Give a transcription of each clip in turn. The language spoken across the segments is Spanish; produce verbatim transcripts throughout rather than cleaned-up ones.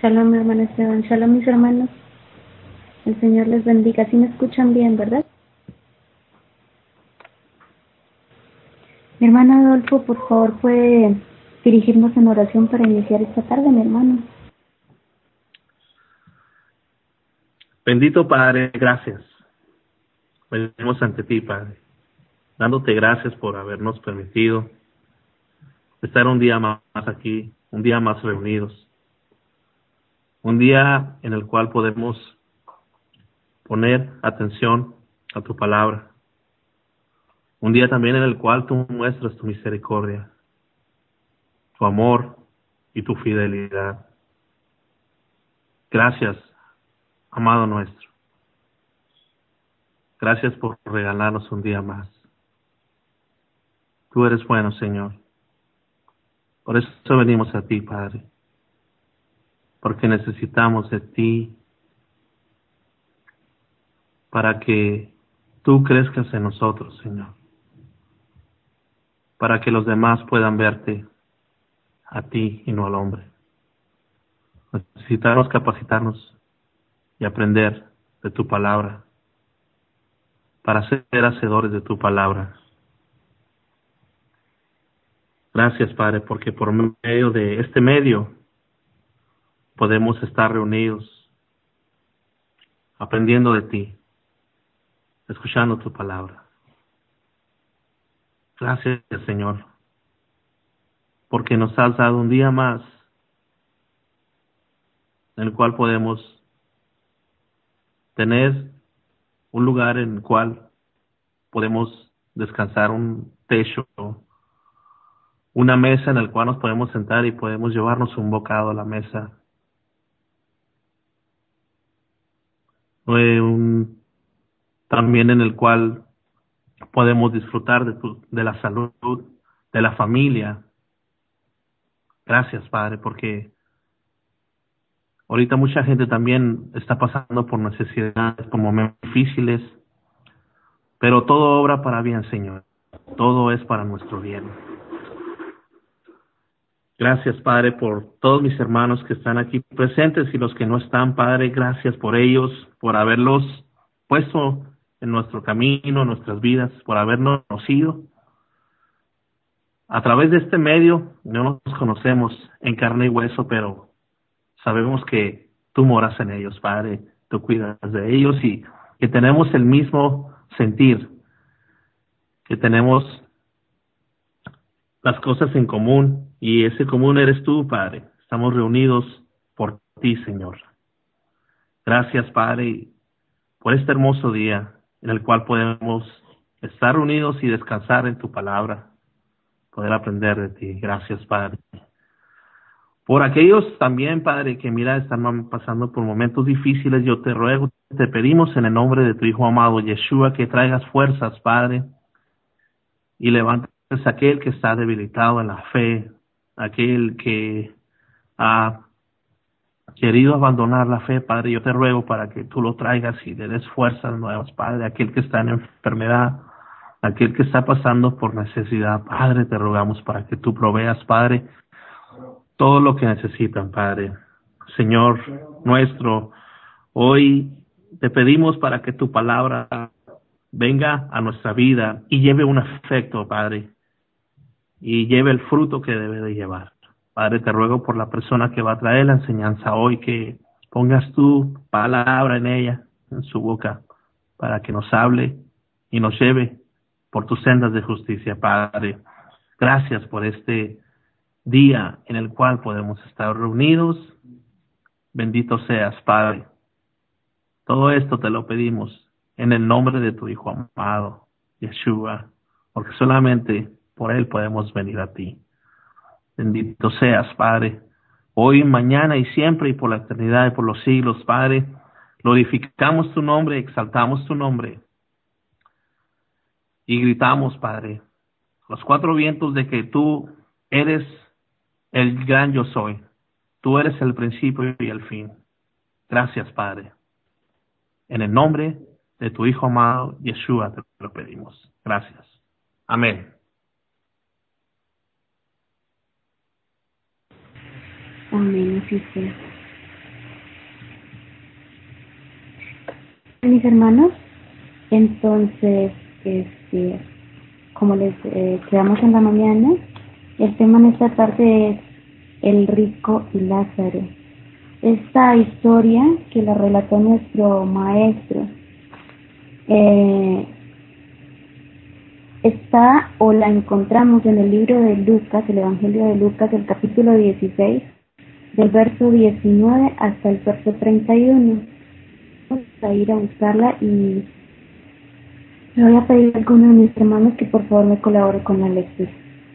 Shalom, hermano Esteban. Shalom, mis hermanos. El Señor les bendiga. ¿Sí me escuchan bien, verdad? Mi hermano Adolfo, por favor, puede dirigirnos en oración para iniciar esta tarde, mi hermano. Bendito Padre, gracias. Venimos ante ti, Padre, dándote gracias por habernos permitido estar un día más aquí, un día más reunidos, un día en el cual podemos poner atención a tu palabra, un día también en el cual tú muestras tu misericordia, tu amor y tu fidelidad. Gracias, amado nuestro. Gracias por regalarnos un día más. Tú eres bueno, Señor. Por eso venimos a ti, Padre, porque necesitamos de ti para que tú crezcas en nosotros, Señor, para que los demás puedan verte a ti y no al hombre. Necesitamos capacitarnos y aprender de tu palabra para ser hacedores de tu palabra. Gracias, Padre, porque por medio de este medio podemos estar reunidos, aprendiendo de ti, escuchando tu palabra. Gracias, Señor, porque nos has dado un día más en el cual podemos tener un lugar en el cual podemos descansar, un techo, una mesa en la cual nos podemos sentar y podemos llevarnos un bocado a la mesa. Eh, un, también en el cual podemos disfrutar de, tu, de la salud, de la familia. Gracias, Padre, porque ahorita mucha gente también está pasando por necesidades, por momentos difíciles, pero todo obra para bien, Señor. Todo es para nuestro bien. Gracias, Padre, por todos mis hermanos que están aquí presentes y los que no están, Padre. Gracias por ellos, por haberlos puesto en nuestro camino, en nuestras vidas, por habernos conocido. A través de este medio no nos conocemos en carne y hueso, pero sabemos que tú moras en ellos, Padre. Tú cuidas de ellos y que tenemos el mismo sentir, que tenemos las cosas en común, y ese común eres tú, Padre. Estamos reunidos por ti, Señor. Gracias, Padre, por este hermoso día en el cual podemos estar reunidos y descansar en tu palabra, poder aprender de ti. Gracias, Padre. Por aquellos también, Padre, que mira, están pasando por momentos difíciles, yo te ruego, te pedimos en el nombre de tu Hijo amado, Yeshua, que traigas fuerzas, Padre, y levantes a aquel que está debilitado en la fe, aquel que ha querido abandonar la fe, Padre. Yo te ruego para que tú lo traigas y le des fuerzas nuevas, Padre, aquel que está en enfermedad, aquel que está pasando por necesidad, Padre, te rogamos para que tú proveas, Padre, todo lo que necesitan, Padre. Señor nuestro, hoy te pedimos para que tu palabra venga a nuestra vida y lleve un efecto, Padre, y lleve el fruto que debe de llevar. Padre, te ruego por la persona que va a traer la enseñanza hoy, que pongas tu palabra en ella, en su boca, para que nos hable y nos lleve por tus sendas de justicia, Padre. Gracias por este día en el cual podemos estar reunidos. Bendito seas, Padre. Todo esto te lo pedimos en el nombre de tu Hijo amado, Yeshua, porque solamente por Él podemos venir a ti. Bendito seas, Padre, hoy, mañana y siempre y por la eternidad y por los siglos, Padre. Glorificamos tu nombre, exaltamos tu nombre y gritamos, Padre, los cuatro vientos de que tú eres el gran yo soy. Tú eres el principio y el fin. Gracias, Padre. En el nombre de tu Hijo amado, Yeshua, te lo pedimos. Gracias. Amén. Amén, así sea. mis hermanos. Entonces, este, como les eh, quedamos en la mañana, el tema en esta tarde es el rico y Lázaro. Esta historia que la relató nuestro maestro eh, está o la encontramos en el libro de Lucas, el Evangelio de Lucas, el capítulo dieciséis, del verso diecinueve hasta el verso treinta y uno. Vamos a ir a buscarla y le voy a pedir a alguno de mis hermanos que por favor me colabore con la lectura.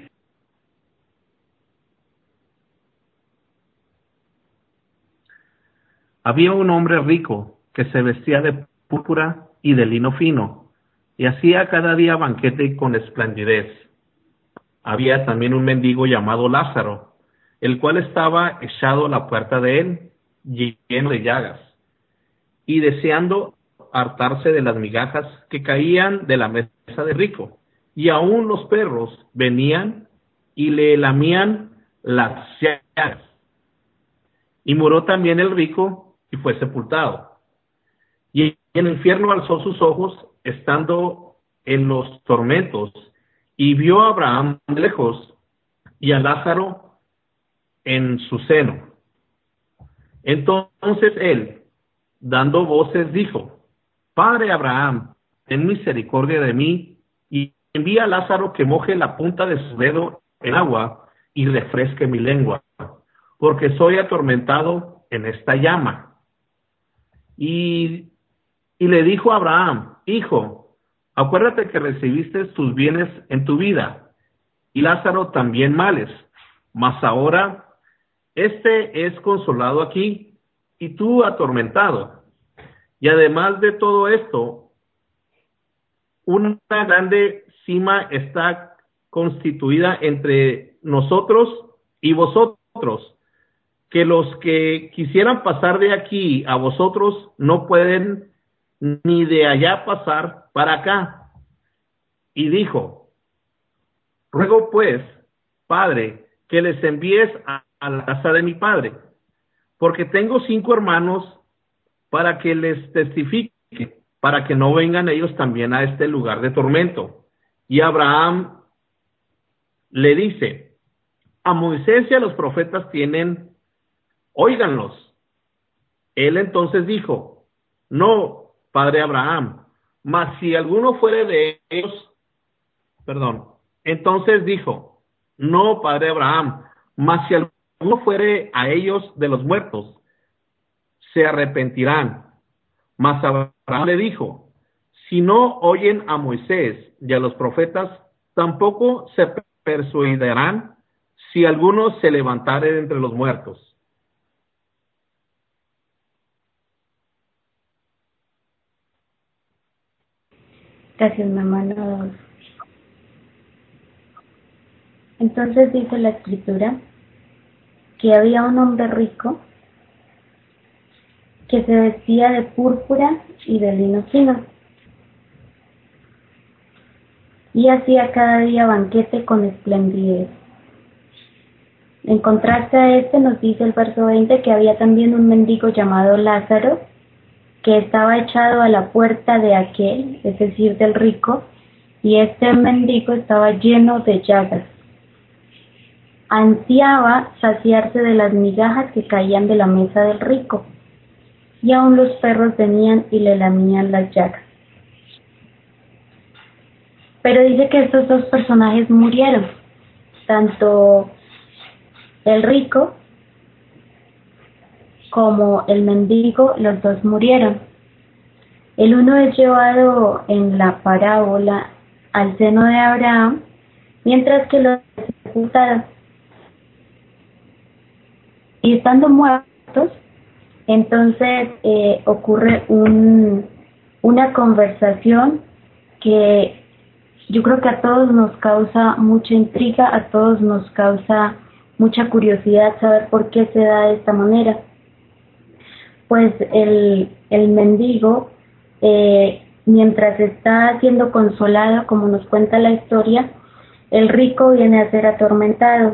Había un hombre rico que se vestía de púrpura y de lino fino, y hacía cada día banquete con esplendidez. Había también un mendigo llamado Lázaro, el cual estaba echado a la puerta de él, lleno de llagas, y deseando hartarse de las migajas que caían de la mesa del rico. Y aun los perros venían y le lamían las llagas. Y murió también el rico y fue sepultado. Y en el infierno alzó sus ojos, estando en los tormentos, y vio a Abraham de lejos y a Lázaro en su seno. Entonces él, dando voces, dijo: Padre Abraham, ten misericordia de mí, y envía a Lázaro que moje la punta de su dedo en agua y refresque mi lengua, porque soy atormentado en esta llama. Y, y le dijo a Abraham: Hijo, acuérdate que recibiste tus bienes en tu vida, y Lázaro también males, mas ahora este es consolado aquí, y tú atormentado. Y además de todo esto, una grande cima está constituida entre nosotros y vosotros, que los que quisieran pasar de aquí a vosotros no pueden ni de allá pasar para acá. Y dijo: Ruego pues, Padre, que les envíes a, a la casa de mi padre, porque tengo cinco hermanos, para que les testifique, para que no vengan ellos también a este lugar de tormento. Y Abraham le dice: A Moisés y a los profetas tienen, óiganlos. Él entonces dijo: No, padre Abraham, mas si alguno fuere de ellos, perdón, entonces dijo: No, padre Abraham, mas si alguno fuere a ellos de los muertos, se arrepentirán. Mas Abraham le dijo: Si no oyen a Moisés y a los profetas, tampoco se persuadirán si alguno se levantare de entre los muertos. Gracias, mi hermano. Entonces dice la escritura que había un hombre rico que se vestía de púrpura y de lino fino, y hacía cada día banquete con esplendidez. En contraste a este, nos dice el verso veinte que había también un mendigo llamado Lázaro, que estaba echado a la puerta de aquel, es decir, del rico, y este mendigo estaba lleno de llagas. Ansiaba saciarse de las migajas que caían de la mesa del rico, y aun los perros venían y le lamían las llagas. Pero dice que estos dos personajes murieron, tanto el rico como el mendigo, los dos murieron. El uno es llevado en la parábola al seno de Abraham, mientras que los sepultaron. Y estando muertos, entonces eh, ocurre un, una conversación que yo creo que a todos nos causa mucha intriga, a todos nos causa mucha curiosidad saber por qué se da de esta manera. Pues el, el mendigo, eh, mientras está siendo consolado, como nos cuenta la historia, el rico viene a ser atormentado.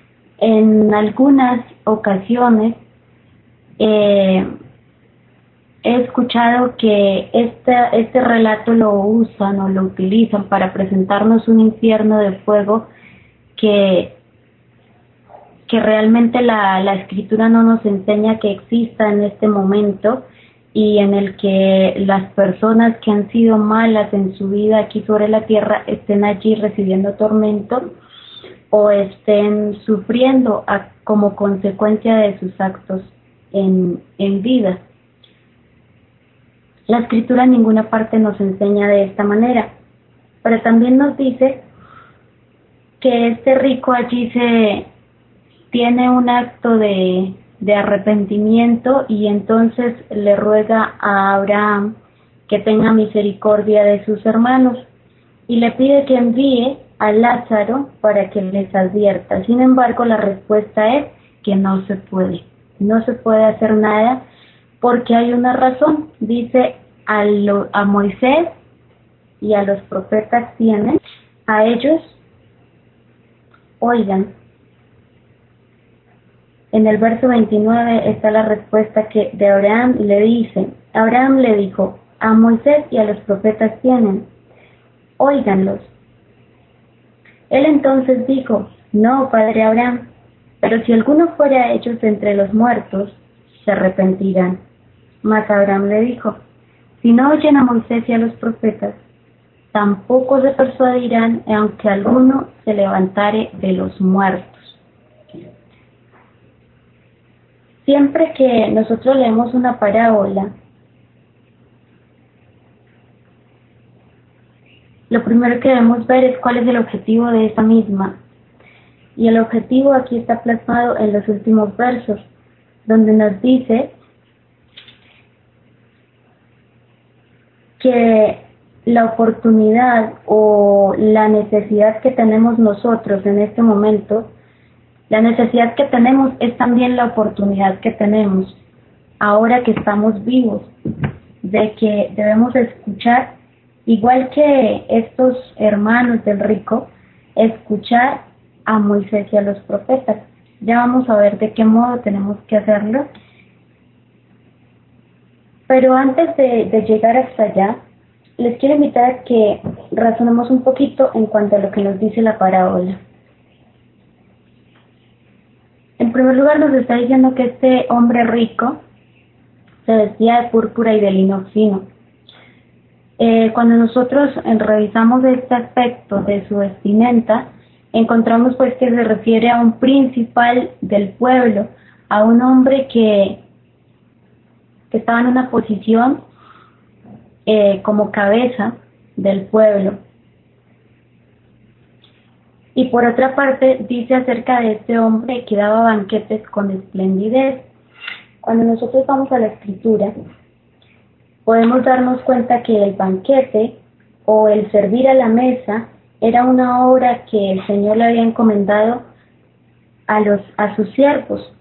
En algunas ocasiones, eh, he escuchado que este, este relato lo usan o lo utilizan para presentarnos un infierno de fuego que, que realmente la, la escritura no nos enseña que exista en este momento, y en el que las personas que han sido malas en su vida aquí sobre la tierra estén allí recibiendo tormento o estén sufriendo a, como consecuencia de sus actos en, en vida. La escritura en ninguna parte nos enseña de esta manera, pero también nos dice que este rico allí se tiene un acto de, de arrepentimiento, y entonces le ruega a Abraham que tenga misericordia de sus hermanos y le pide que envíe a Lázaro para que les advierta. Sin embargo, la respuesta es que no se puede, no se puede hacer nada porque hay una razón. Dice a, lo, a Moisés y a los profetas tienen, a ellos oigan. En el verso veintinueve está la respuesta que de Abraham le dice. Abraham le dijo, a Moisés y a los profetas tienen, óiganlos. Él entonces dijo, no, padre Abraham, pero si alguno fuera a ellos entre los muertos, se arrepentirán. Mas Abraham le dijo, si no oyen a Moisés y a los profetas, tampoco se persuadirán aunque alguno se levantare de los muertos. Siempre que nosotros leemos una parábola, lo primero que debemos ver es cuál es el objetivo de esta misma. Y el objetivo aquí está plasmado en los últimos versos, donde nos dice que la oportunidad o la necesidad que tenemos nosotros en este momento, la necesidad que tenemos es también la oportunidad que tenemos ahora que estamos vivos, de que debemos escuchar, igual que estos hermanos del rico, escuchar a Moisés y a los profetas. Ya vamos a ver de qué modo tenemos que hacerlo. Pero antes de, de llegar hasta allá, les quiero invitar a que razonemos un poquito en cuanto a lo que nos dice la parábola. En primer lugar, nos está diciendo que este hombre rico se vestía de púrpura y de lino fino. Eh, cuando nosotros eh, revisamos este aspecto de su vestimenta, encontramos pues que se refiere a un principal del pueblo, a un hombre que, que estaba en una posición eh, como cabeza del pueblo. Y por otra parte dice acerca de este hombre que daba banquetes con esplendidez. Cuando nosotros vamos a la escritura, podemos darnos cuenta que el banquete o el servir a la mesa era una obra que el Señor le había encomendado a, los, a sus siervos,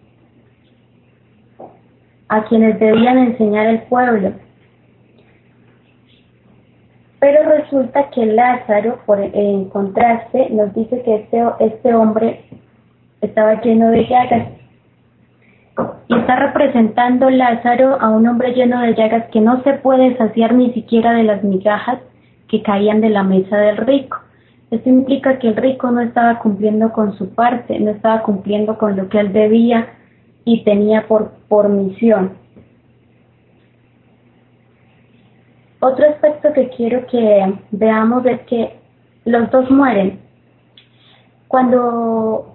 a quienes debían enseñar al pueblo. Pero resulta que Lázaro, por, en contraste, nos dice que este, este hombre estaba lleno de llagas. Y está representando Lázaro a un hombre lleno de llagas que no se puede saciar ni siquiera de las migajas que caían de la mesa del rico. Esto implica que el rico no estaba cumpliendo con su parte, no estaba cumpliendo con lo que él debía y tenía por, por misión. Otro aspecto que quiero que veamos es que los dos mueren. Cuando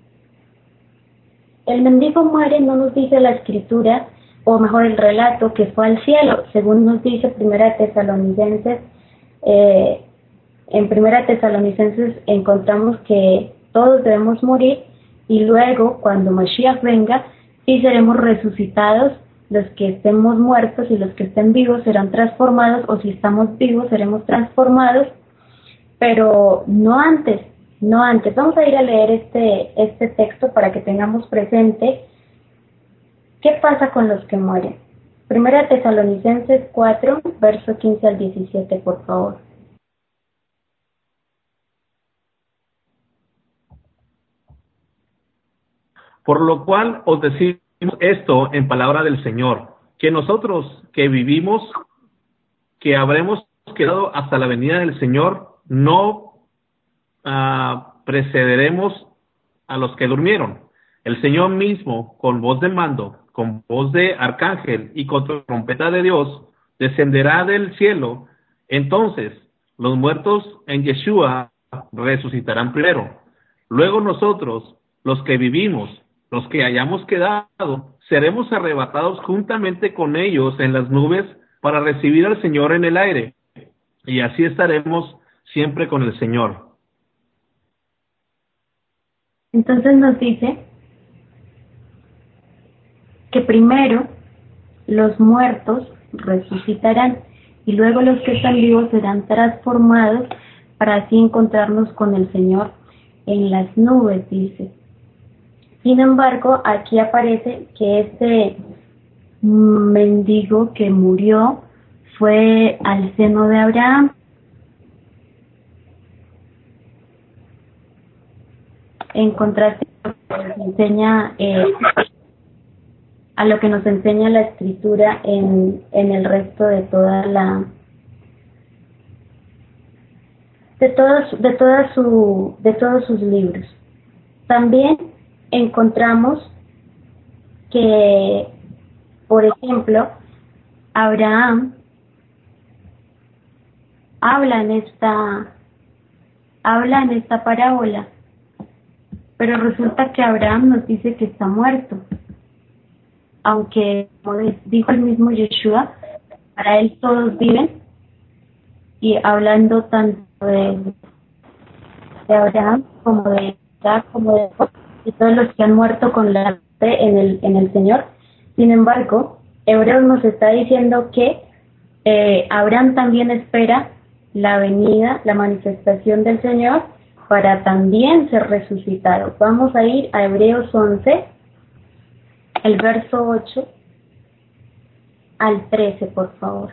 el mendigo muere, no nos dice la escritura, o mejor el relato, que fue al cielo, según nos dice Primera Tesalonicenses. Eh, en Primera Tesalonicenses encontramos que todos debemos morir y luego, cuando Mashiach venga, sí seremos resucitados. Los que estemos muertos y los que estén vivos serán transformados, o si estamos vivos seremos transformados, pero no antes, no antes. Vamos a ir a leer este, este texto para que tengamos presente qué pasa con los que mueren. Primera Tesalonicenses cuatro, verso quince al diecisiete, por favor. Por lo cual os decimos esto en palabra del Señor, que nosotros que vivimos, que habremos quedado hasta la venida del Señor, no uh, precederemos a los que durmieron. El Señor mismo, con voz de mando, con voz de arcángel y con trompeta de Dios, descenderá del cielo. Entonces, los muertos en Yeshua resucitarán primero. Luego nosotros, los que vivimos, los que hayamos quedado, seremos arrebatados juntamente con ellos en las nubes para recibir al Señor en el aire. Y así estaremos siempre con el Señor. Entonces nos dice que primero los muertos resucitarán y luego los que están vivos serán transformados para así encontrarnos con el Señor en las nubes, dice. Sin embargo, aquí aparece que este mendigo que murió fue al seno de Abraham. En contraste a lo que nos enseña, eh, a lo que nos enseña la escritura en, en el resto de toda la de todos de toda su de todos sus libros. También encontramos que, por ejemplo, Abraham habla en esta habla en esta parábola, pero resulta que Abraham nos dice que está muerto, aunque, como dijo el mismo Yeshua, para él todos viven, y hablando tanto de, de Abraham como de Isaac, como de, de todos los que han muerto con la fe en el, en el Señor. Sin embargo, Hebreos nos está diciendo que eh, Abraham también espera la venida, la manifestación del Señor, para también ser resucitado. Vamos a ir a Hebreos once, el verso ocho al trece, por favor.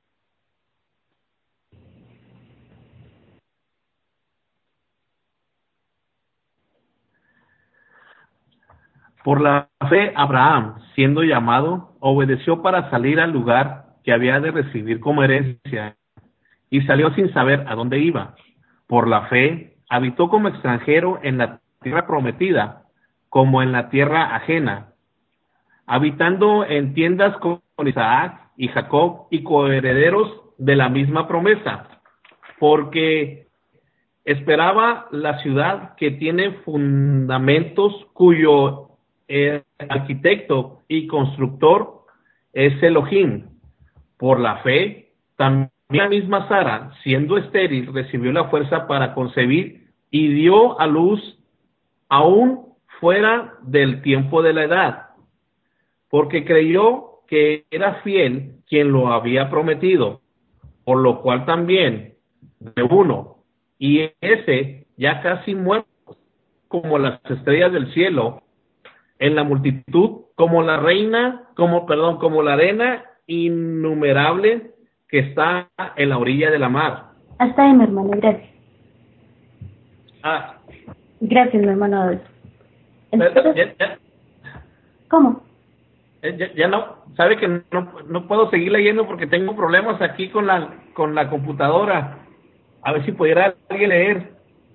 Por la fe, Abraham, siendo llamado, obedeció para salir al lugar que había de recibir como herencia, y salió sin saber a dónde iba. Por la fe, habitó como extranjero en la tierra prometida, como en la tierra ajena, habitando en tiendas con Isaac y Jacob y coherederos de la misma promesa, porque esperaba la ciudad que tiene fundamentos, cuyo eh, arquitecto y constructor es Elohim. Por la fe, también la misma Sara, siendo estéril, recibió la fuerza para concebir y dio a luz aún fuera del tiempo de la edad, porque creyó que era fiel quien lo había prometido, por lo cual también de uno, y ese ya casi muerto, como las estrellas del cielo, en la multitud, como la reina, como, perdón, como la arena innumerable que está en la orilla de la mar. Hasta ahí, mi hermano, gracias. Ah, Gracias, mi hermano Adolfo. Entonces, ya, ya, ¿cómo? ya, ya no, sabe que no, no puedo seguir leyendo porque tengo problemas aquí con la, con la computadora. A ver si pudiera alguien leer.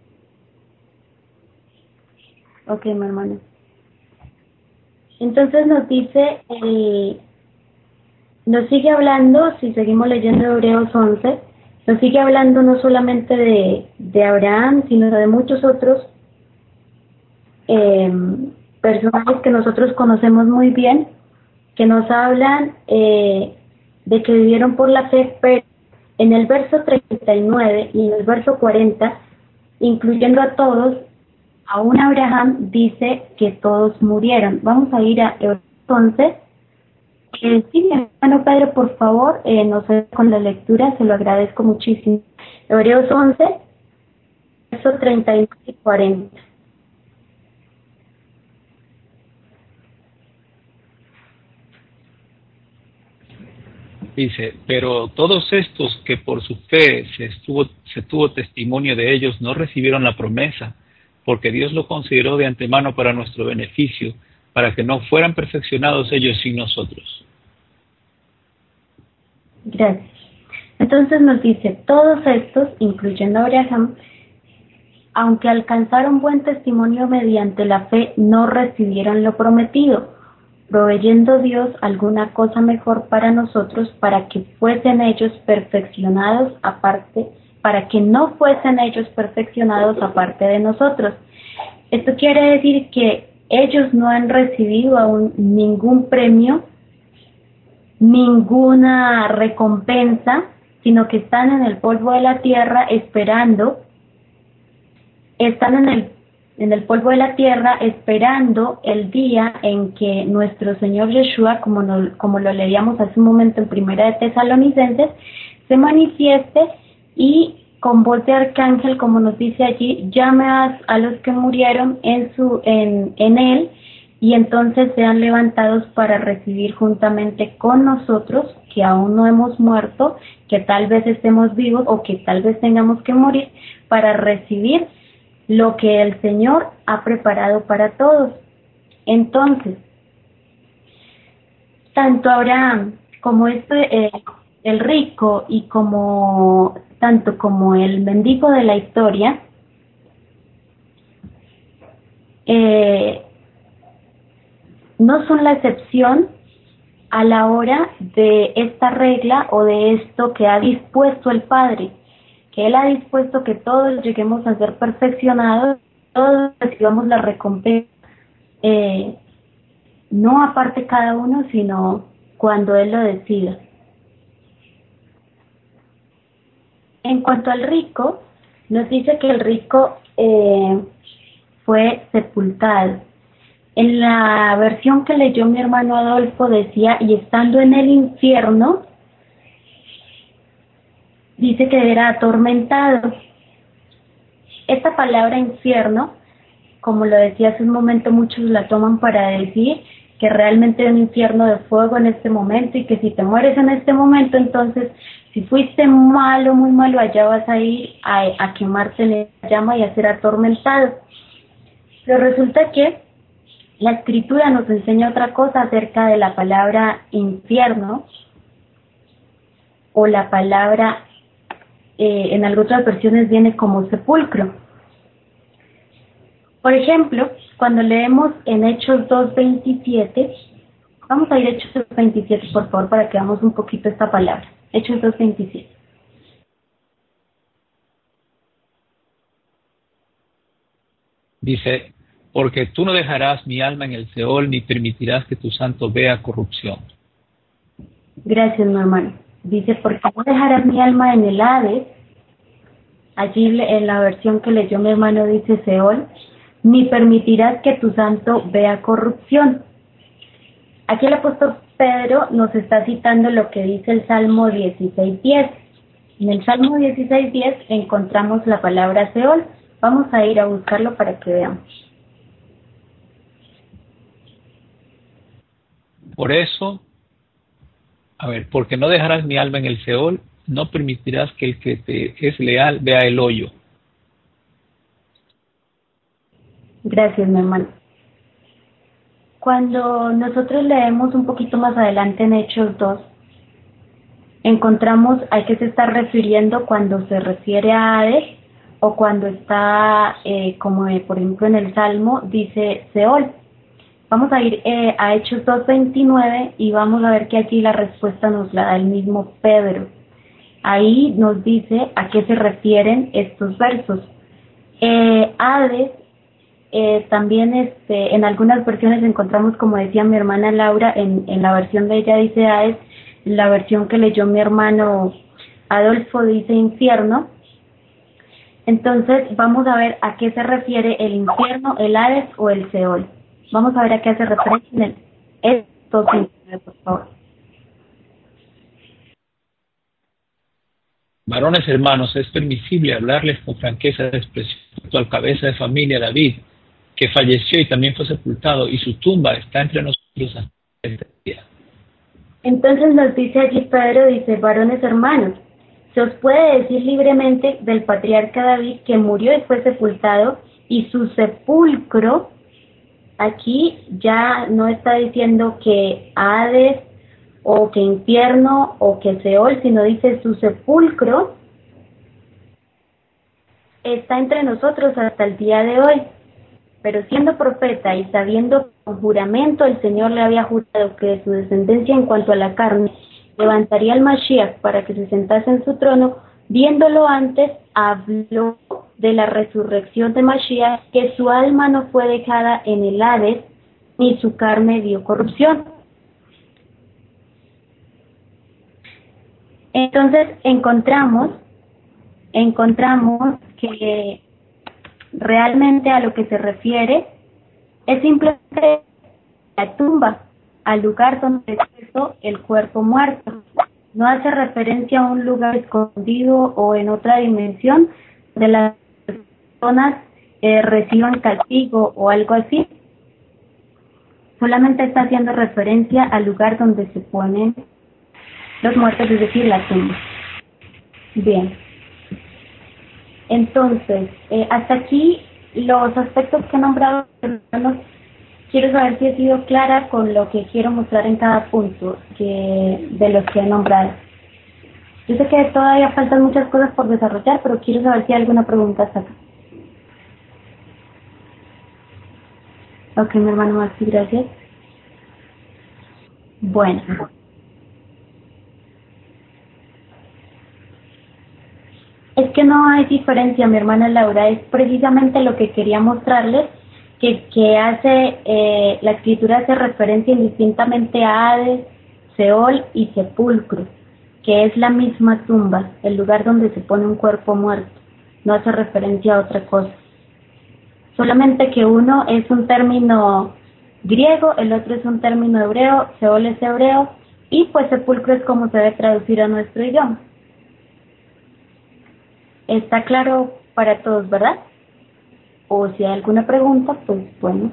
Ok, mi hermano. Entonces nos dice, el, nos sigue hablando, si seguimos leyendo Hebreos once, nos sigue hablando no solamente de, de Abraham, sino de muchos otros eh, personajes que nosotros conocemos muy bien, que nos hablan eh, de que vivieron por la fe, pero en el verso treinta y nueve y en el verso cuarenta, incluyendo a todos, aún Abraham dice que todos murieron. Vamos a ir a Hebreos once. Eh, sí, mi hermano Pedro, por favor, eh, nos ayude con la lectura, se lo agradezco muchísimo. Hebreos once, verso treinta y nueve y cuarenta. Dice, pero todos estos que por su fe se, estuvo, se tuvo testimonio de ellos no recibieron la promesa, porque Dios lo consideró de antemano para nuestro beneficio, para que no fueran perfeccionados ellos sin nosotros. Gracias. Entonces nos dice, todos estos, incluyendo a Abraham, aunque alcanzaron buen testimonio mediante la fe, no recibieron lo prometido, proveyendo Dios alguna cosa mejor para nosotros, para que fuesen ellos perfeccionados aparte, para que no fuesen ellos perfeccionados aparte de nosotros. Esto quiere decir que ellos no han recibido aún ningún premio, ninguna recompensa, sino que están en el polvo de la tierra esperando, están en el, en el polvo de la tierra esperando el día en que nuestro Señor Yeshua, como, no, como lo leíamos hace un momento en Primera de Tesalonicenses, se manifieste y con voz de arcángel, como nos dice allí, llame a, a los que murieron en, su, en, en él, y entonces sean levantados para recibir juntamente con nosotros, que aún no hemos muerto, que tal vez estemos vivos o que tal vez tengamos que morir, para recibir lo que el Señor ha preparado para todos. Entonces, tanto Abraham como este, eh, el rico y como tanto como el mendigo de la historia, eh, no son la excepción a la hora de esta regla o de esto que ha dispuesto el Padre, que Él ha dispuesto que todos lleguemos a ser perfeccionados, todos recibamos la recompensa, eh, no aparte cada uno, sino cuando Él lo decida. En cuanto al rico, nos dice que el rico eh, fue sepultado. En la versión que leyó mi hermano Adolfo decía, y estando en el infierno, dice que era atormentado. Esta palabra infierno, como lo decía hace un momento, muchos la toman para decir que realmente hay un infierno de fuego en este momento y que si te mueres en este momento, entonces si fuiste malo, muy malo, allá vas a ir a, a quemarte en la llama y a ser atormentado. Pero resulta que la Escritura nos enseña otra cosa acerca de la palabra infierno o la palabra, eh, en algunas versiones viene como sepulcro. Por ejemplo, cuando leemos en Hechos dos veintisiete, vamos a ir a Hechos dos veintisiete, por favor, para que veamos un poquito esta palabra. Hechos dos veintisiete. Dice, porque tú no dejarás mi alma en el Seol, ni permitirás que tu santo vea corrupción. Gracias, mi hermano. Dice, porque no dejarás mi alma en el Hades, allí en la versión que leyó mi hermano dice Seol, ni permitirás que tu santo vea corrupción. Aquí el apóstol Pedro nos está citando lo que dice el Salmo dieciséis diez. En el Salmo dieciséis diez encontramos la palabra Seol. Vamos a ir a buscarlo para que veamos. Por eso, a ver, porque no dejarás mi alma en el Seol, no permitirás que el que te es leal vea el hoyo. Gracias, mi hermano. Cuando nosotros leemos un poquito más adelante en Hechos dos, encontramos a qué se está refiriendo cuando se refiere a Hades o cuando está, eh, como eh, por ejemplo en el Salmo, dice Seol. Vamos a ir eh, a Hechos dos veintinueve y vamos a ver que aquí la respuesta nos la da el mismo Pedro. Ahí nos dice a qué se refieren estos versos. Eh, Hades, eh, también este, en algunas versiones encontramos, como decía mi hermana Laura, en, en la versión de ella dice Hades, en la versión que leyó mi hermano Adolfo dice infierno. Entonces vamos a ver a qué se refiere el infierno, el Hades o el Seol. Vamos a ver a qué hace referencia en estos veintinueve, por favor. Varones hermanos, es permisible hablarles con franqueza de expresión al cabeza de familia David, que falleció y también fue sepultado, y su tumba está entre nosotros hasta este día. Entonces nos dice allí Pedro, dice, varones hermanos, se os puede decir libremente del patriarca David que murió y fue sepultado, y su sepulcro, aquí ya no está diciendo que Hades o que infierno, o que Seol, sino dice su sepulcro está entre nosotros hasta el día de hoy. Pero siendo profeta y sabiendo con juramento el Señor le había jurado que de su descendencia en cuanto a la carne levantaría al Mashiach para que se sentase en su trono, viéndolo antes, habló de la resurrección de Mashiach, que su alma no fue dejada en el Hades, ni su carne dio corrupción. Entonces encontramos, encontramos que realmente a lo que se refiere es simplemente la tumba, al lugar donde está el cuerpo muerto. No hace referencia a un lugar escondido o en otra dimensión de las personas eh, reciban castigo o algo así. Solamente está haciendo referencia al lugar donde se ponen los muertos, es decir, la tumba. Bien. Entonces, eh, hasta aquí los aspectos que he nombrado, hermanos. Quiero saber si he sido clara con lo que quiero mostrar en cada punto que, de los que he nombrado. Yo sé que todavía faltan muchas cosas por desarrollar, pero quiero saber si hay alguna pregunta hasta acá. Ok, mi hermano Maxi, gracias. Bueno. Es que no hay diferencia, mi hermana Laura, es precisamente lo que quería mostrarles, que, que hace, eh, la escritura hace referencia indistintamente a Hades, Seol y sepulcro, que es la misma tumba, el lugar donde se pone un cuerpo muerto, no hace referencia a otra cosa. Solamente que uno es un término griego, el otro es un término hebreo, Seol es hebreo, y pues sepulcro es como se debe traducir a nuestro idioma. Está claro para todos, ¿verdad? O si hay alguna pregunta, pues bueno.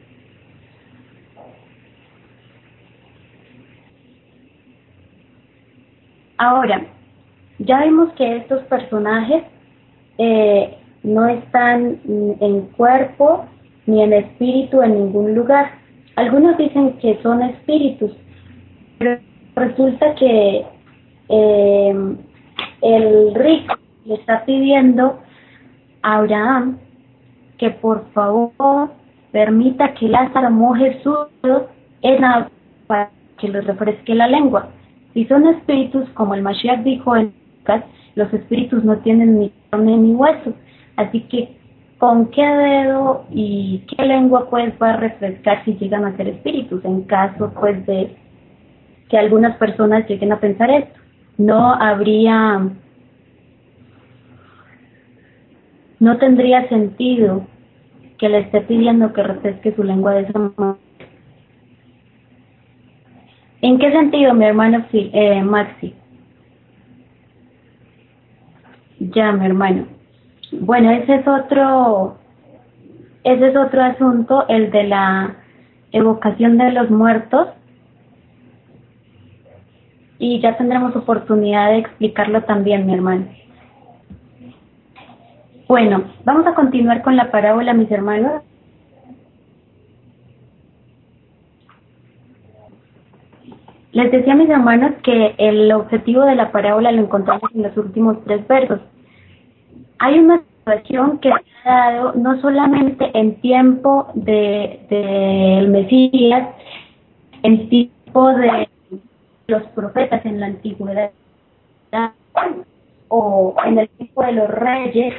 Ahora, ya vimos que estos personajes eh, no están en cuerpo ni en espíritu en ningún lugar. Algunos dicen que son espíritus, pero resulta que eh, el rico le está pidiendo a Abraham que por favor permita que Lázaro moje sus dedos en agua para que les refresque la lengua. Si son espíritus, como el Mashiach dijo en Lucas, los espíritus no tienen ni carne ni hueso. Así que, ¿con qué dedo y qué lengua pues va a refrescar si llegan a ser espíritus? En caso pues de que algunas personas lleguen a pensar esto. No habría, no tendría sentido que le esté pidiendo que refresque su lengua de esa manera. ¿En qué sentido, mi hermano eh, Maxi? Ya, mi hermano. Bueno, ese es otro, ese es otro asunto, el de la evocación de los muertos, y ya tendremos oportunidad de explicarlo también, mi hermano. Bueno, vamos a continuar con la parábola, mis hermanos. Les decía a mis hermanos que el objetivo de la parábola lo encontramos en los últimos tres versos. Hay una situación que se ha dado no solamente en tiempo de, de el Mesías, en tiempo de los profetas en la antigüedad, o en el tiempo de los reyes,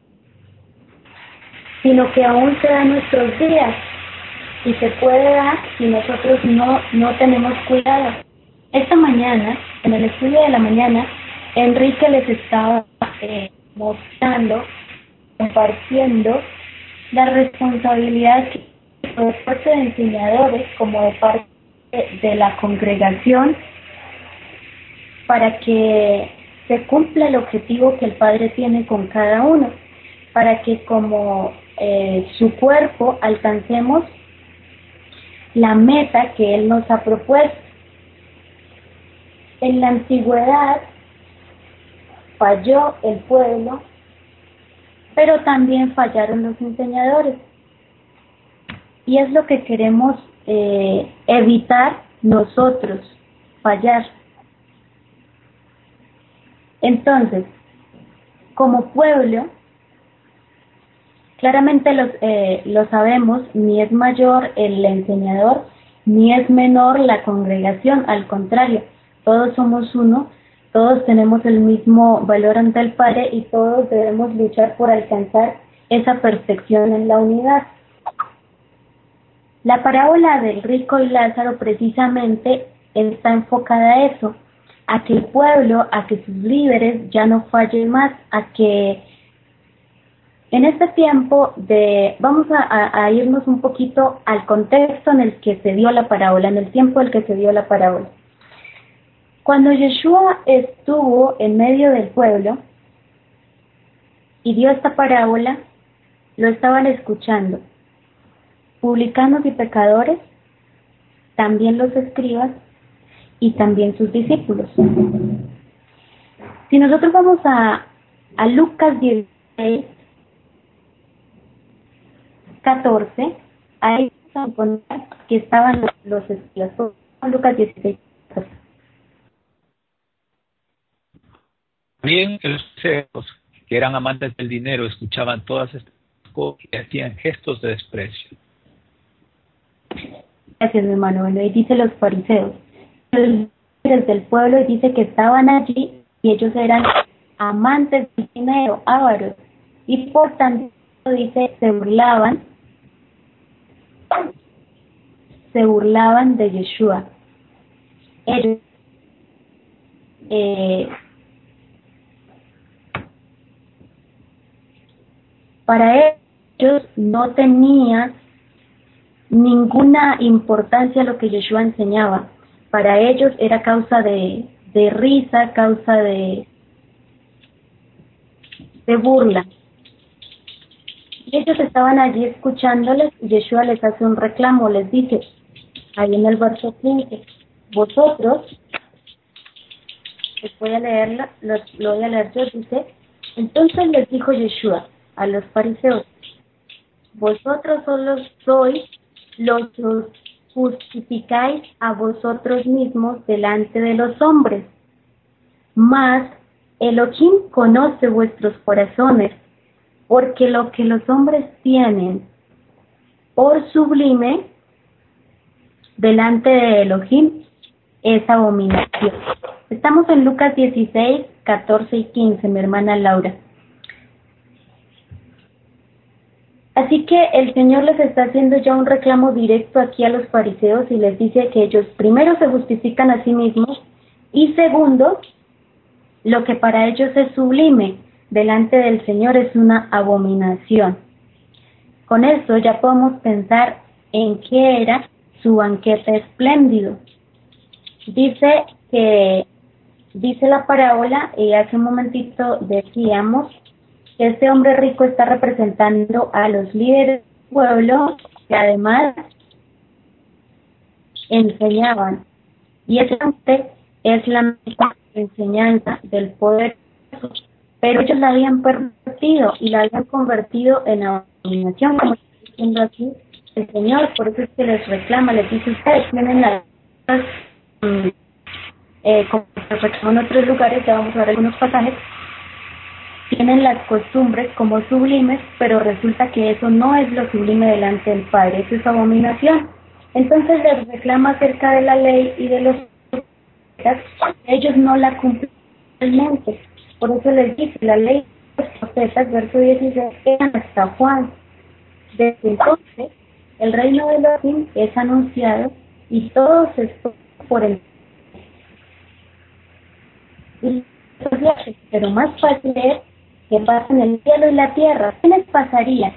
sino que aún se da en nuestros días y se puede dar si nosotros no, no tenemos cuidado. Esta mañana, en el estudio de la mañana, Enrique les estaba eh, mostrando, compartiendo la responsabilidad que de parte de enseñadores como de parte de la congregación para que se cumpla el objetivo que el Padre tiene con cada uno, para que como eh, su cuerpo alcancemos la meta que Él nos ha propuesto. En la antigüedad falló el pueblo, pero también fallaron los enseñadores. Y es lo que queremos eh, evitar nosotros, fallar. Entonces, como pueblo, claramente los, eh, lo sabemos, ni es mayor el enseñador, ni es menor la congregación, al contrario, todos somos uno, todos tenemos el mismo valor ante el Padre y todos debemos luchar por alcanzar esa perfección en la unidad. La parábola del rico y Lázaro precisamente está enfocada a eso, a que el pueblo, a que sus líderes ya no fallen más, a que en este tiempo de, vamos a, a, a irnos un poquito al contexto en el que se dio la parábola, en el tiempo en el que se dio la parábola. Cuando Yeshua estuvo en medio del pueblo y dio esta parábola, lo estaban escuchando publicanos y pecadores, también los escribas y también sus discípulos. Si nosotros vamos a, a Lucas dieciséis, catorce, ahí vamos a encontrar que estaban los, los escribas. Lucas dieciséis, catorce. Bien, los fariseos, que eran amantes del dinero, escuchaban todas estas cosas y hacían gestos de desprecio. Gracias, mi hermano. Bueno, y dice los fariseos, los líderes del pueblo, y dice que estaban allí y ellos eran amantes del dinero, ávaros, y por tanto dice, se burlaban, se burlaban de Yeshua. Ellos eh, para ellos no tenía ninguna importancia lo que Yeshua enseñaba. Para ellos era causa de, de risa, causa de, de burla. Y ellos estaban allí escuchándoles y Yeshua les hace un reclamo, les dice, ahí en el verso quince, vosotros, les voy a leerla, los, lo voy a leer yo, dice, entonces les dijo Yeshua a los fariseos, vosotros solo sois los que os justificáis a vosotros mismos delante de los hombres, mas Elohim conoce vuestros corazones, porque lo que los hombres tienen por sublime delante de Elohim es abominación. Estamos en Lucas dieciséis, catorce y quince, mi hermana Laura. Así que el Señor les está haciendo ya un reclamo directo aquí a los fariseos y les dice que ellos primero se justifican a sí mismos y segundo, lo que para ellos es sublime delante del Señor es una abominación. Con eso ya podemos pensar en qué era su banquete espléndido. Dice que, dice la parábola, y hace un momentito decíamos, que este hombre rico está representando a los líderes del pueblo que además enseñaban. Y esa es la misma enseñanza del poder, pero ellos la habían pervertido y la habían convertido en abominación, como está diciendo aquí el Señor. Por eso es que les reclama, les dice, ustedes tienen las eh, como se reclama en otros lugares, ya vamos a ver algunos pasajes, tienen las costumbres como sublimes, pero resulta que eso no es lo sublime delante del Padre, eso es abominación. Entonces les reclama acerca de la ley y de los profetas, ellos no la cumplen realmente. Por eso les dice, la ley de los profetas, verso dieciséis, eran hasta Juan. Desde entonces, el reino de Elohim es anunciado y todo se esfuerza por el y pero más fácil es que pasen el cielo y la tierra. ¿Qué les pasaría?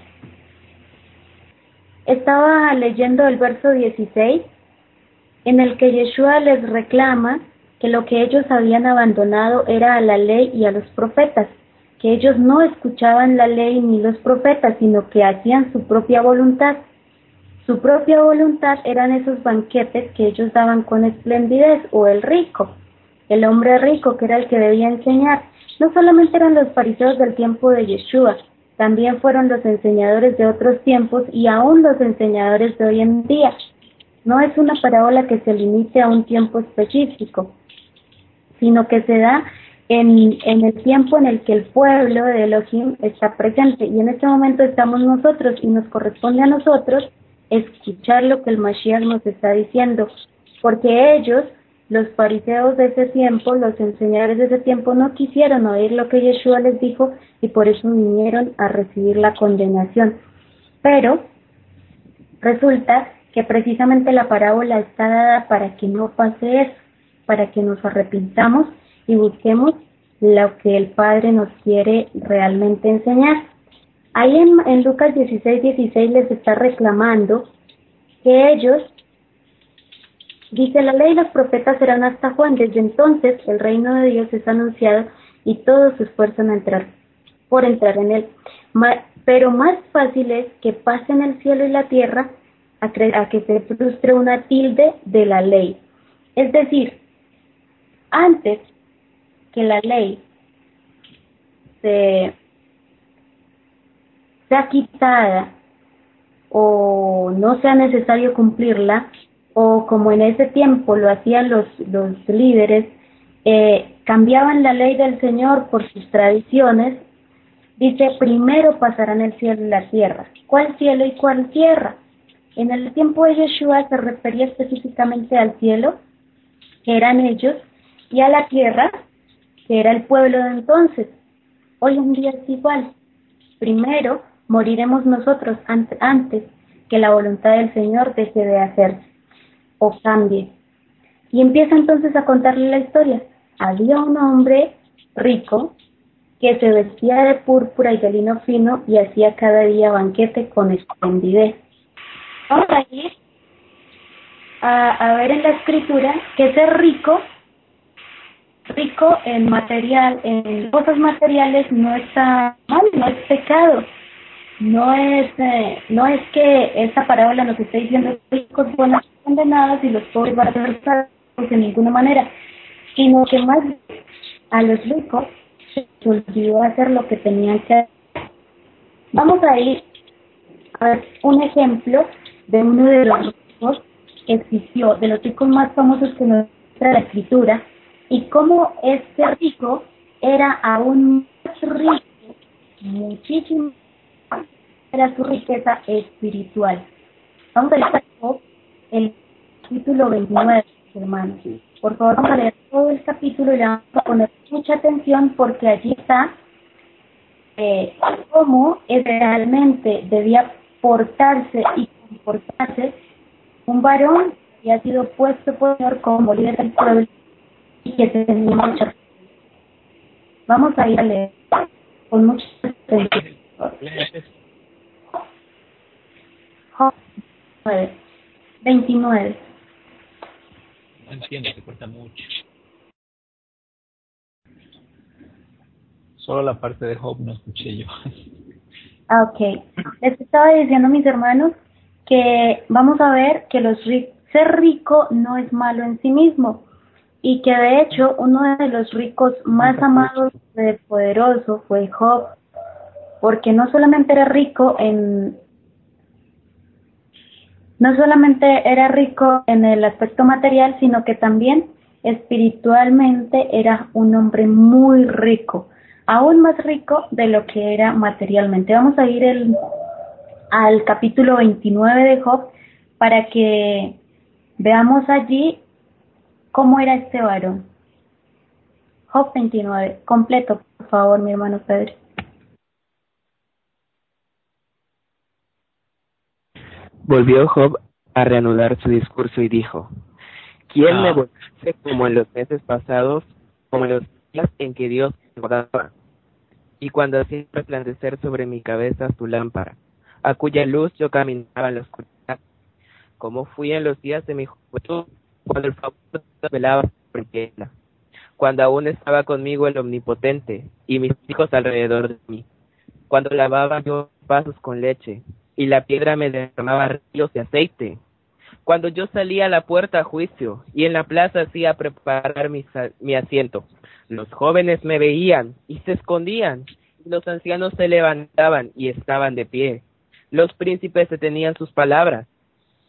Estaba leyendo el verso dieciséis, en el que Yeshua les reclama que lo que ellos habían abandonado era a la ley y a los profetas, que ellos no escuchaban la ley ni los profetas, sino que hacían su propia voluntad. Su propia voluntad eran esos banquetes que ellos daban con esplendidez, o el rico, el hombre rico, que era el que debía enseñar. No solamente eran los fariseos del tiempo de Yeshua, también fueron los enseñadores de otros tiempos y aún los enseñadores de hoy en día. no es una parábola que se limite a un tiempo específico, sino que se da en, en el tiempo en el que el pueblo de Elohim está presente, y en este momento estamos nosotros, y nos corresponde a nosotros escuchar lo que el Mashiach nos está diciendo, porque ellos, los fariseos de ese tiempo, los enseñadores de ese tiempo, no quisieron oír lo que Yeshua les dijo, y por eso vinieron a recibir la condenación. Pero resulta que precisamente la parábola está dada para que no pase eso, para que nos arrepintamos y busquemos lo que el Padre nos quiere realmente enseñar. Ahí en, en Lucas dieciséis, dieciséis les está reclamando que ellos, dice, la ley y los profetas serán hasta Juan, desde entonces el reino de Dios es anunciado y todos se esfuerzan a entrar, por entrar en él. Ma, pero más fácil es que pasen el cielo y la tierra a, cre a que se frustre una tilde de la ley. Es decir, antes que la ley se sea quitada o no sea necesario cumplirla, o como en ese tiempo lo hacían los, los líderes, eh, cambiaban la ley del Señor por sus tradiciones, dice, primero pasarán el cielo y la tierra. ¿Cuál cielo y cuál tierra? En el tiempo de Yeshua se refería específicamente al cielo, que eran ellos, y a la tierra, que era el pueblo de entonces. Hoy en día es igual. Primero moriremos nosotros antes, antes que la voluntad del Señor deje de hacerse o cambie. Y empieza entonces a contarle la historia. Había un hombre rico que se vestía de púrpura y de lino fino y hacía cada día banquete con esplendidez. Vamos a ir a, a ver en la escritura que ser rico, rico en material, en cosas materiales, no está mal, no es pecado. No es eh, no es que esta parábola nos esté diciendo que los ricos van a ser condenados y los pobres van a ser salvos de ninguna manera, sino que más a los ricos se les olvidó hacer lo que tenían que hacer. Vamos a ir a ver un ejemplo de uno de los ricos que existió, de los ricos más famosos que nos muestra la escritura, y cómo este rico era aún más rico, muchísimo, era su riqueza espiritual. Vamos a leer el capítulo veintinueve, hermanos. Por favor, vamos a leer todo el capítulo y le vamos a poner mucha atención, porque allí está eh, cómo realmente debía portarse y comportarse un varón que ha sido puesto por el Señor como líder del pueblo y que tenía mucha. Vamos a ir a leer con mucha atención. veintinueve. No entiendo, se corta mucho. Solo la parte de Job no escuché yo. Ah, ok. Les estaba diciendo, mis hermanos, que vamos a ver que los ricos, ser rico no es malo en sí mismo, y que de hecho uno de los ricos más amados de poderoso fue Job, porque no solamente era rico en no solamente era rico en el aspecto material, sino que también espiritualmente era un hombre muy rico, aún más rico de lo que era materialmente. Vamos a ir el, al capítulo veintinueve de Job para que veamos allí cómo era este varón. Job veintinueve, completo, por favor, mi hermano Pedro. Volvió Job a reanudar su discurso y dijo: ¿Quién Ah. me volviese como en los meses pasados, como en los días en que Dios me guardaba, y cuando hacía resplandecer sobre mi cabeza su lámpara, a cuya luz yo caminaba en la oscuridad? Como fui en los días de mi juventud, cuando el favor velaba sobre mi tierra, cuando aún estaba conmigo el Omnipotente y mis hijos alrededor de mí, cuando lavaba yo vasos con leche y la piedra me derramaba ríos de aceite, cuando yo salía a la puerta a juicio y en la plaza hacía preparar mi, mi asiento. Los jóvenes me veían y se escondían, y los ancianos se levantaban y estaban de pie. Los príncipes detenían sus palabras.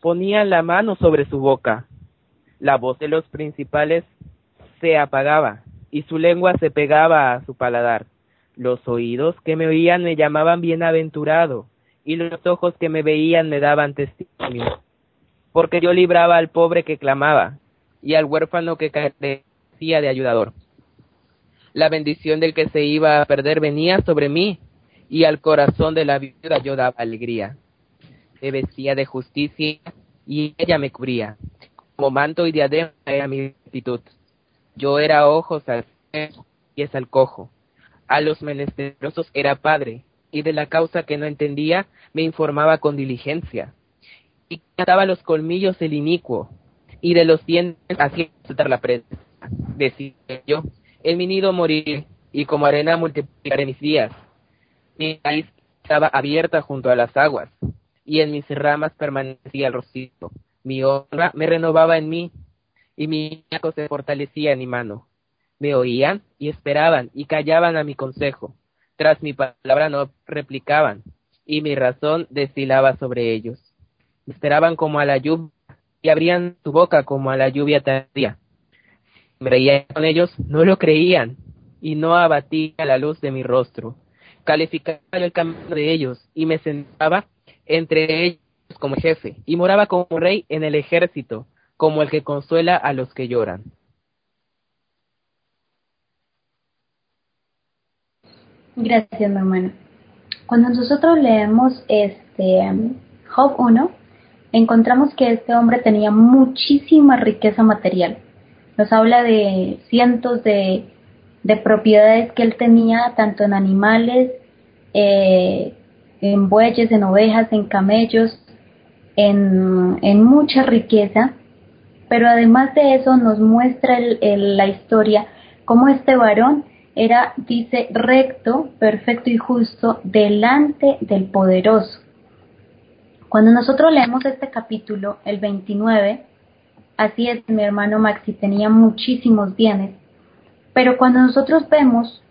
ponían la mano sobre su boca. La voz de los principales se apagaba y su lengua se pegaba a su paladar. Los oídos que me oían me llamaban bienaventurado y los ojos que me veían me daban testimonio. Porque yo libraba al pobre que clamaba y al huérfano que carecía de ayudador. La bendición del que se iba a perder venía sobre mí y al corazón de la viuda yo daba alegría. Me vestía de justicia y ella me cubría. Como manto y diadema era mi actitud. Yo era ojos al ciego y pies al cojo. A los menesterosos era padre, y de la causa que no entendía me informaba con diligencia. Y ataba los colmillos el inicuo, y de los dientes hacía saltar la presa. Decía yo, en mi nido moriré, y como arena multiplicaré mis días. Mi raíz estaba abierta junto a las aguas, y en mis ramas permanecía el rocío. Mi honra me renovaba en mí, y mi arco se fortalecía en mi mano. Me oían y esperaban, y callaban a mi consejo. Tras mi palabra no replicaban, y mi razón destilaba sobre ellos. Me esperaban como a la lluvia, y abrían su boca como a la lluvia tardía. Me reía con ellos, no lo creían, y no abatía la luz de mi rostro. Calificaba el camino de ellos, y me sentaba entre ellos como jefe, y moraba como rey en el ejército, como el que consuela a los que lloran. Gracias, mi hermano. Cuando nosotros leemos este Job uno, encontramos que este hombre tenía muchísima riqueza material. Nos habla de cientos de, de propiedades que él tenía, tanto en animales, eh, en bueyes, en ovejas, en camellos, en, en mucha riqueza. Pero además de eso nos muestra el, el, la historia cómo este varón era, dice, recto, perfecto y justo delante del poderoso. Cuando nosotros leemos este capítulo, el veintinueve, así es, mi hermano Maxi tenía muchísimos bienes, pero cuando nosotros vemos,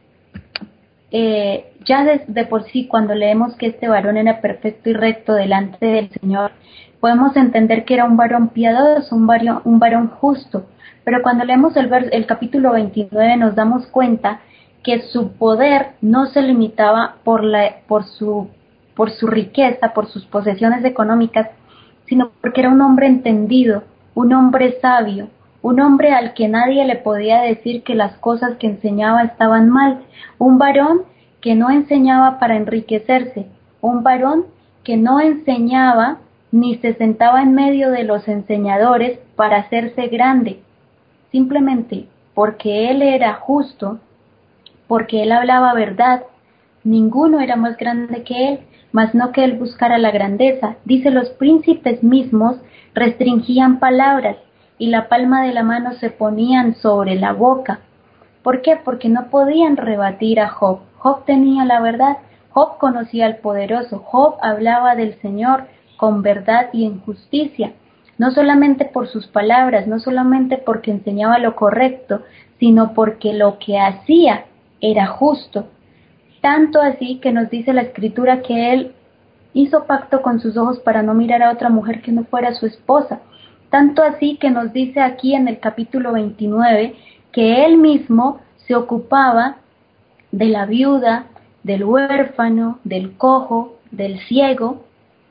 eh, ya de, de por sí, cuando leemos que este varón era perfecto y recto delante del Señor, podemos entender que era un varón piadoso, un varón, un varón justo, pero cuando leemos el, vers, el capítulo veintinueve nos damos cuenta que su poder no se limitaba por, la, por, su, por su riqueza, por sus posesiones económicas, sino porque era un hombre entendido, un hombre sabio, un hombre al que nadie le podía decir que las cosas que enseñaba estaban mal, un varón que no enseñaba para enriquecerse, un varón que no enseñaba ni se sentaba en medio de los enseñadores para hacerse grande, simplemente porque él era justo, porque él hablaba verdad. Ninguno era más grande que él, mas no que él buscara la grandeza. Dice, los príncipes mismos restringían palabras y la palma de la mano se ponían sobre la boca. ¿Por qué? Porque no podían rebatir a Job. Job tenía la verdad, Job conocía al poderoso, Job hablaba del Señor con verdad y en justicia, no solamente por sus palabras, no solamente porque enseñaba lo correcto, sino porque lo que hacía era justo. Tanto así que nos dice la Escritura que él hizo pacto con sus ojos para no mirar a otra mujer que no fuera su esposa. Tanto así que nos dice aquí en el capítulo veintinueve que él mismo se ocupaba de la viuda, del huérfano, del cojo, del ciego.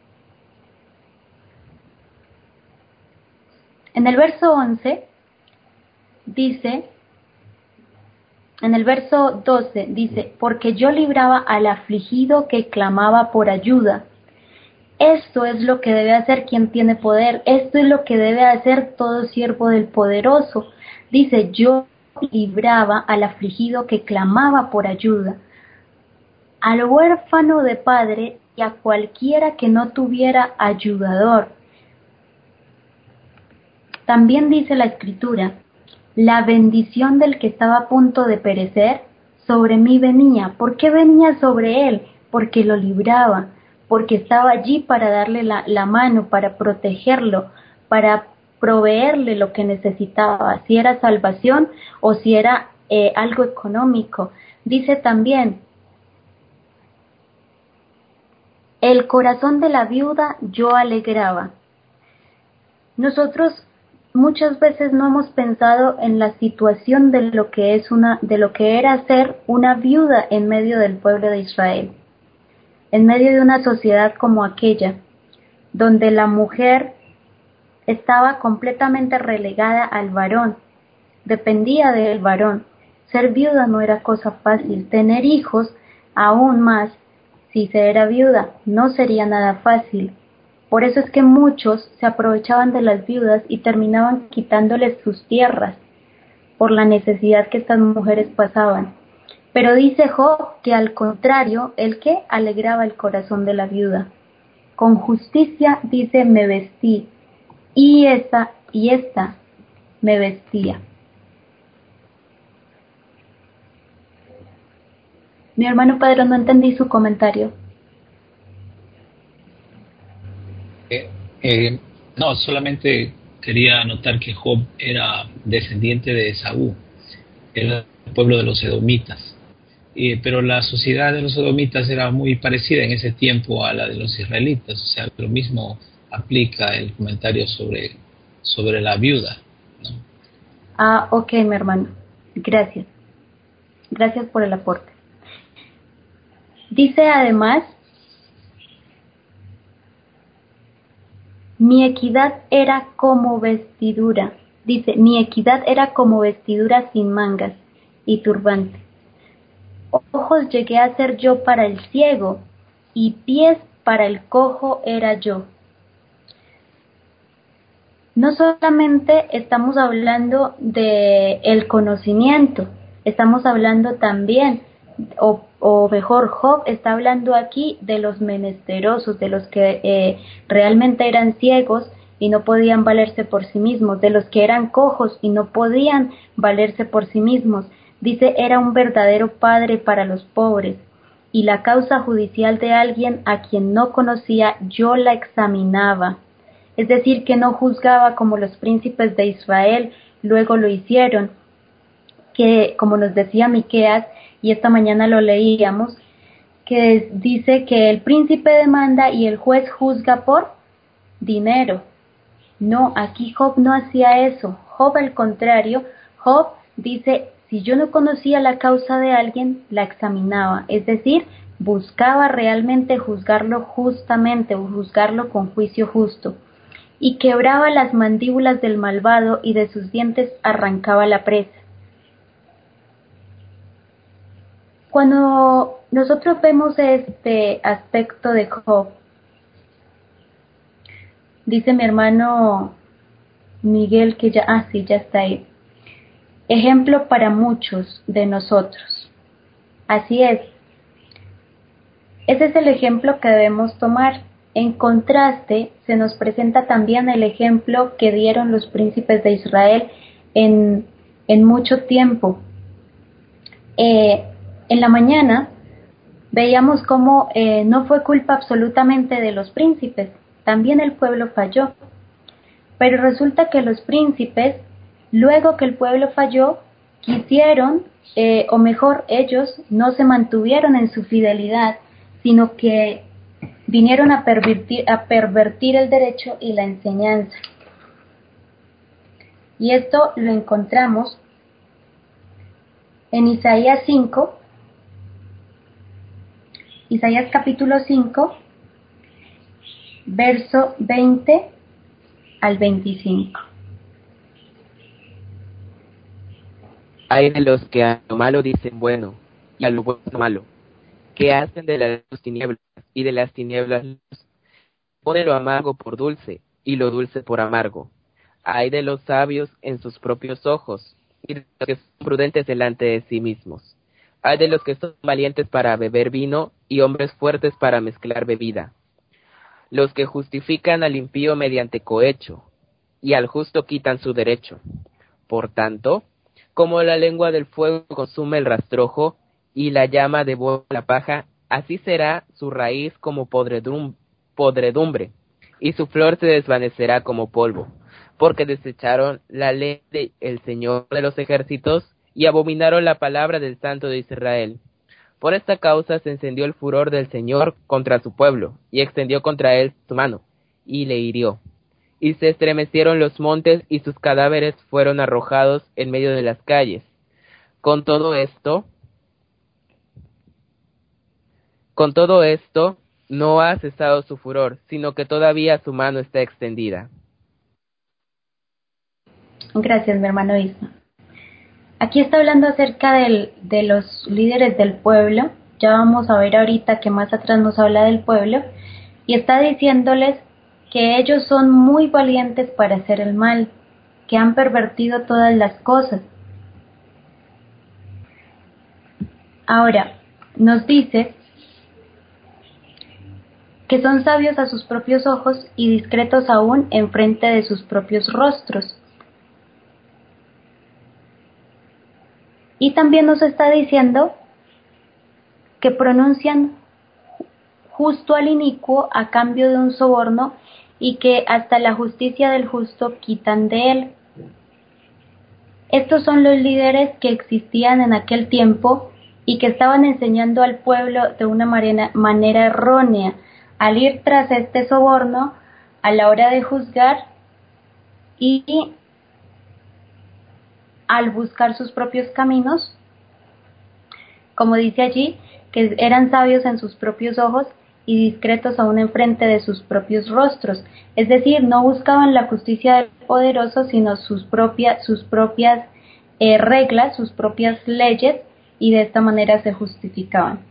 En el verso once dice, en el verso doce dice, porque yo libraba al afligido que clamaba por ayuda. Esto es lo que debe hacer quien tiene poder, esto es lo que debe hacer todo siervo del poderoso. Dice, yo libraba al afligido que clamaba por ayuda, al huérfano de padre y a cualquiera que no tuviera ayudador. También dice la Escritura, la bendición del que estaba a punto de perecer sobre mí venía. ¿Por qué venía sobre él? Porque lo libraba, porque estaba allí para darle la, la mano, para protegerlo, para proveerle lo que necesitaba, si era salvación o si era eh, algo económico. Dice también, el corazón de la viuda yo alegraba. nosotros muchas veces no hemos pensado en la situación de lo que es una, de lo que era ser una viuda en medio del pueblo de Israel, en medio de una sociedad como aquella, donde la mujer estaba completamente relegada al varón, dependía del varón. Ser viuda no era cosa fácil, tener hijos aún más, si se era viuda, no sería nada fácil. Por eso es que muchos se aprovechaban de las viudas y terminaban quitándoles sus tierras, por la necesidad que estas mujeres pasaban. Pero dice Job que al contrario, el que alegraba el corazón de la viuda. Con justicia, dice, me vestí, y esta, y esta me vestía. Mi hermano Pedro, no entendí su comentario. Eh, eh, no, solamente quería anotar que Job era descendiente de Esaú, era el pueblo de los edomitas. Eh, pero la sociedad de los edomitas era muy parecida en ese tiempo a la de los israelitas, o sea, lo mismo aplica el comentario sobre, sobre la viuda, ¿no? Ah, ok, mi hermano. Gracias. Gracias por el aporte. Dice además, mi equidad era como vestidura. Dice, mi equidad era como vestidura sin mangas y turbante. Ojos llegué a ser yo para el ciego, y pies para el cojo era yo. No solamente estamos hablando de el conocimiento, estamos hablando también, o, o mejor, Job está hablando aquí de los menesterosos, de los que eh, realmente eran ciegos y no podían valerse por sí mismos, de los que eran cojos y no podían valerse por sí mismos. Dice, era un verdadero padre para los pobres, y la causa judicial de alguien a quien no conocía yo la examinaba. Es decir, que no juzgaba como los príncipes de Israel luego lo hicieron, que como nos decía Miqueas, y esta mañana lo leíamos, que dice que el príncipe demanda y el juez juzga por dinero. No, aquí Job no hacía eso. Job al contrario, Job dice, si yo no conocía la causa de alguien, la examinaba, es decir, buscaba realmente juzgarlo justamente o juzgarlo con juicio justo, y quebraba las mandíbulas del malvado y de sus dientes arrancaba la presa. Cuando nosotros vemos este aspecto de Job, dice mi hermano Miguel que ya, ah sí, ya está ahí, ejemplo para muchos de nosotros. Así es, ese es el ejemplo que debemos tomar. En contraste, se nos presenta también el ejemplo que dieron los príncipes de Israel en, en mucho tiempo. Eh, en la mañana veíamos cómo eh, no fue culpa absolutamente de los príncipes, también el pueblo falló. Pero resulta que los príncipes, luego que el pueblo falló, quisieron, eh, o mejor, ellos no se mantuvieron en su fidelidad, sino que vinieron a pervertir, a pervertir el derecho y la enseñanza. Y esto lo encontramos en Isaías cinco, Isaías capítulo cinco, verso veinte al veinticinco. Hay de los que a lo malo dicen bueno, y a lo bueno malo, que hacen de las luz tinieblas, y de las tinieblas luz. Pone lo amargo por dulce, y lo dulce por amargo. Hay de los sabios en sus propios ojos, y de los que son prudentes delante de sí mismos. Hay de los que son valientes para beber vino, y hombres fuertes para mezclar bebida. Los que justifican al impío mediante cohecho, y al justo quitan su derecho. Por tanto, como la lengua del fuego consume el rastrojo, y la llama devora la paja, así será su raíz como podredum, podredumbre, y su flor se desvanecerá como polvo, porque desecharon la ley del Señor de los ejércitos, y abominaron la palabra del Santo de Israel. Por esta causa se encendió el furor del Señor contra su pueblo, y extendió contra él su mano, y le hirió. y se estremecieron los montes y sus cadáveres fueron arrojados en medio de las calles. Con todo esto, con todo esto, no ha cesado su furor, sino que todavía su mano está extendida. Gracias, mi hermano Isma. Aquí está hablando acerca del, de los líderes del pueblo. Ya vamos a ver ahorita que más atrás nos habla del pueblo. Y está diciéndoles que ellos son muy valientes para hacer el mal, que han pervertido todas las cosas. Ahora, nos dice que son sabios a sus propios ojos y discretos aún en frente de sus propios rostros. Y también nos está diciendo que pronuncian justo al inicuo a cambio de un soborno y que hasta la justicia del justo quitan de él. Estos son los líderes que existían en aquel tiempo y que estaban enseñando al pueblo de una manera, manera errónea al ir tras este soborno a la hora de juzgar y al buscar sus propios caminos, como dice allí, que eran sabios en sus propios ojos y discretos aún en frente de sus propios rostros. Es decir, no buscaban la justicia del poderoso, sino sus propias, sus propias eh, reglas, sus propias leyes, y de esta manera se justificaban.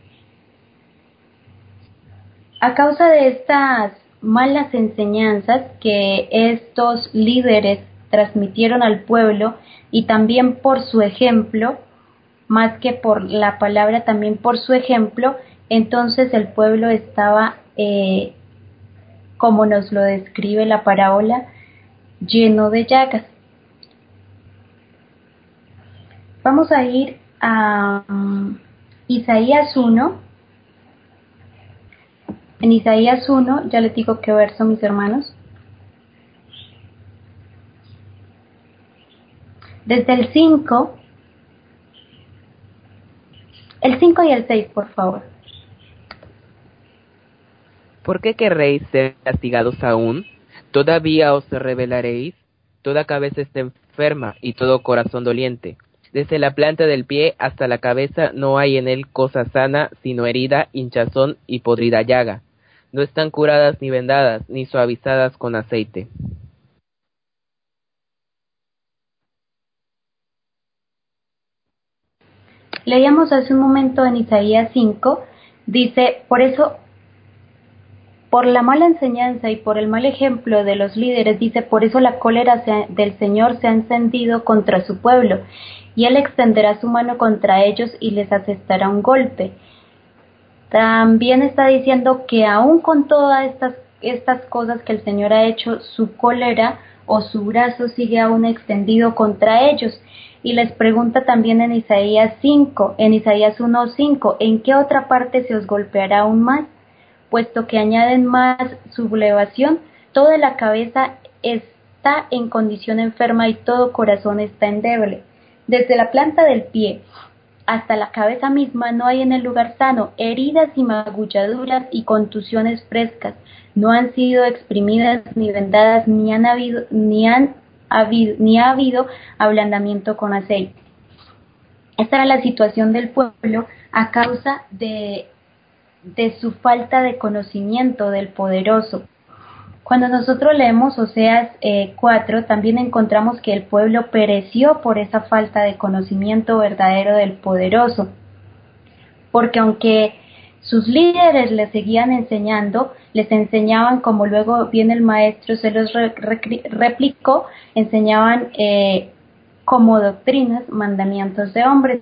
A causa de estas malas enseñanzas que estos líderes transmitieron al pueblo, y también por su ejemplo, más que por la palabra, también por su ejemplo, entonces el pueblo estaba, eh, como nos lo describe la parábola, lleno de llagas. Vamos a ir a um, Isaías uno. En Isaías uno, ya les digo qué verso, mis hermanos. Desde el cinco, el cinco y el seis, por favor. ¿Por qué querréis ser castigados aún? ¿Todavía os rebelaréis? Toda cabeza está enferma y todo corazón doliente. Desde la planta del pie hasta la cabeza no hay en él cosa sana, sino herida, hinchazón y podrida llaga. No están curadas ni vendadas, ni suavizadas con aceite. Leíamos hace un momento en Isaías cinco, dice, por eso, por la mala enseñanza y por el mal ejemplo de los líderes, dice, por eso la cólera se, del Señor se ha encendido contra su pueblo, y Él extenderá su mano contra ellos y les asestará un golpe. También está diciendo que aún con todas estas, estas cosas que el Señor ha hecho, su cólera o su brazo sigue aún extendido contra ellos. Y les pregunta también en Isaías cinco, en Isaías uno cinco, ¿en qué otra parte se os golpeará aún más? Puesto que añaden más sublevación, toda la cabeza está en condición enferma y todo corazón está endeble. Desde la planta del pie hasta la cabeza misma no hay en el lugar sano, heridas y magulladuras y contusiones frescas, no han sido exprimidas ni vendadas, ni han habido, ni han habido, ni ha habido ablandamiento con aceite. Esta era la situación del pueblo a causa de, de su falta de conocimiento del poderoso. Cuando nosotros leemos Oseas eh, cuatro, también encontramos que el pueblo pereció por esa falta de conocimiento verdadero del poderoso. Porque aunque sus líderes les seguían enseñando, les enseñaban, como luego viene el maestro se los re, re, replicó, enseñaban eh, como doctrinas, mandamientos de hombres.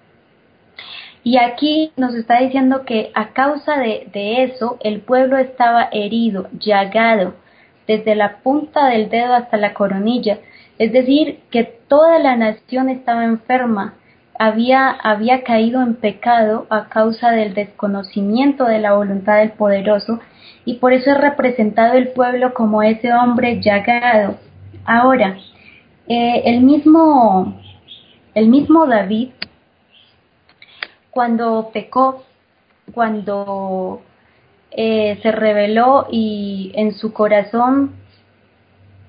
Y aquí nos está diciendo que a causa de, de eso, el pueblo estaba herido, llagado, desde la punta del dedo hasta la coronilla. Es decir, que toda la nación estaba enferma, había, había caído en pecado a causa del desconocimiento de la voluntad del poderoso, y por eso es representado el pueblo como ese hombre llagado. Ahora, eh, el mismo, el mismo David, cuando pecó, cuando eh, se rebeló y en su corazón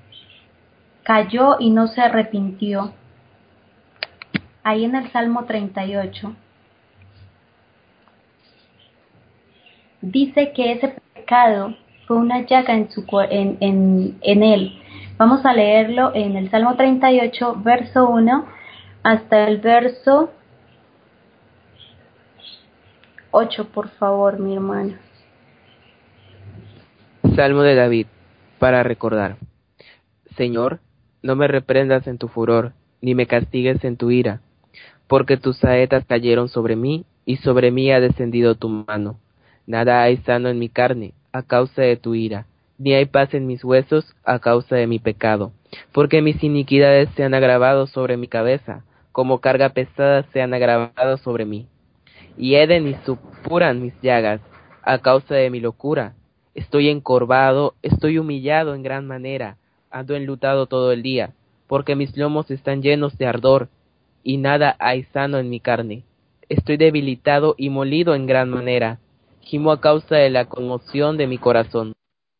cayó y no se arrepintió. Ahí en el Salmo treinta y ocho dice que ese pecado fue una llaga en, su, en, en, en él. Vamos a leerlo en el Salmo treinta y ocho, verso uno hasta el verso ocho, por favor, mi hermano. Salmo de David, para recordar. Señor, no me reprendas en tu furor, ni me castigues en tu ira, porque tus saetas cayeron sobre mí, y sobre mí ha descendido tu mano. Nada hay sano en mi carne, a causa de tu ira, ni hay paz en mis huesos, a causa de mi pecado, porque mis iniquidades se han agravado sobre mi cabeza, como carga pesada se han agravado sobre mí. Hieden y supuran mis llagas, a causa de mi locura. Estoy encorvado, estoy humillado en gran manera, ando enlutado todo el día, porque mis lomos están llenos de ardor, y nada hay sano en mi carne. Estoy debilitado y molido en gran manera, gimo a causa de la conmoción de mi corazón.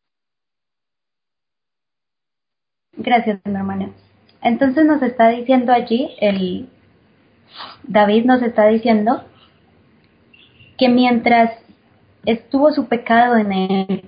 Gracias, mi hermano. Entonces nos está diciendo allí, el David nos está diciendo que mientras estuvo su pecado en él,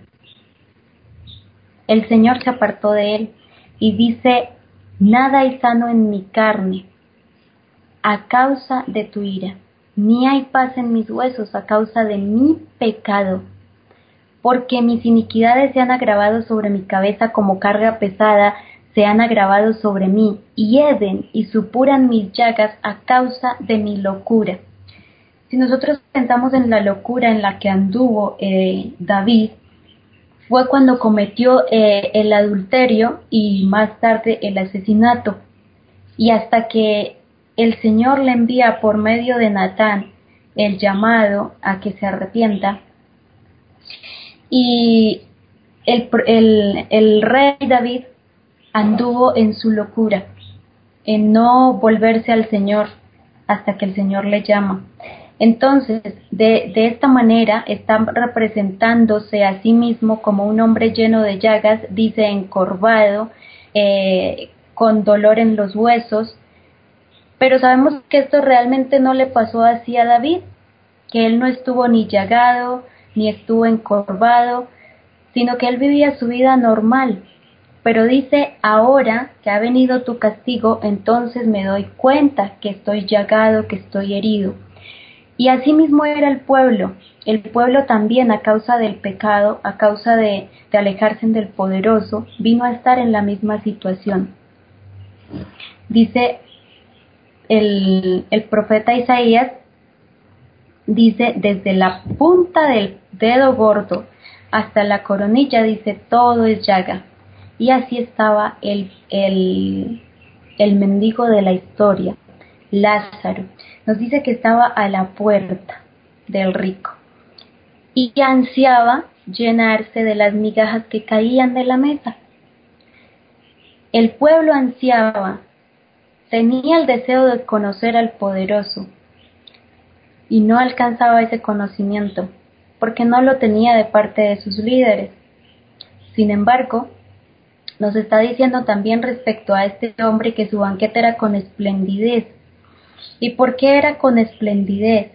el Señor se apartó de él y dice, nada hay sano en mi carne a causa de tu ira, ni hay paz en mis huesos a causa de mi pecado, porque mis iniquidades se han agravado sobre mi cabeza como carga pesada, se han agravado sobre mí, hieden y supuran mis llagas a causa de mi locura. Si nosotros pensamos en la locura en la que anduvo eh, David, fue cuando cometió eh, el adulterio y más tarde el asesinato. Y hasta que el Señor le envía por medio de Natán el llamado a que se arrepienta, y el, el, el rey David anduvo en su locura, en no volverse al Señor hasta que el Señor le llama. Entonces, de, de esta manera está representándose a sí mismo como un hombre lleno de llagas, dice encorvado, eh, con dolor en los huesos, pero sabemos que esto realmente no le pasó así a David, que él no estuvo ni llagado, ni estuvo encorvado, sino que él vivía su vida normal. Pero dice, ahora que ha venido tu castigo, entonces me doy cuenta que estoy llagado, que estoy herido. Y así mismo era el pueblo. El pueblo también, a causa del pecado, a causa de, de alejarse del poderoso, vino a estar en la misma situación. Dice el, el profeta Isaías, dice, desde la punta del dedo gordo hasta la coronilla, dice, todo es llaga. Y así estaba el, el, el mendigo de la historia, Lázaro. Nos dice que estaba a la puerta del rico y que ansiaba llenarse de las migajas que caían de la mesa. El pueblo ansiaba, tenía el deseo de conocer al poderoso y no alcanzaba ese conocimiento porque no lo tenía de parte de sus líderes. Sin embargo, nos está diciendo también respecto a este hombre que su banquete era con esplendidez. ¿Y por qué era con esplendidez?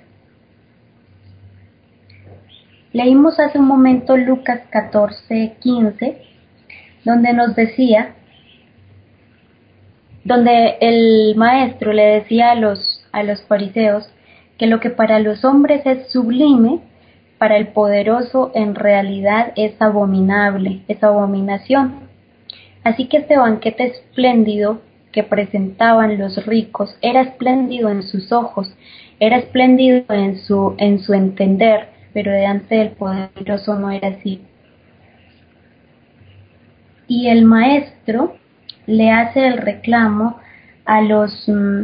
Leímos hace un momento Lucas catorce, quince, donde nos decía, donde el maestro le decía a los, a los fariseos que lo que para los hombres es sublime, para el poderoso en realidad es abominable, es abominación. Así que este banquete espléndido que presentaban los ricos era espléndido en sus ojos, era espléndido en su, en su entender, pero delante del poderoso no era así. Y el maestro le hace el reclamo a los, mm,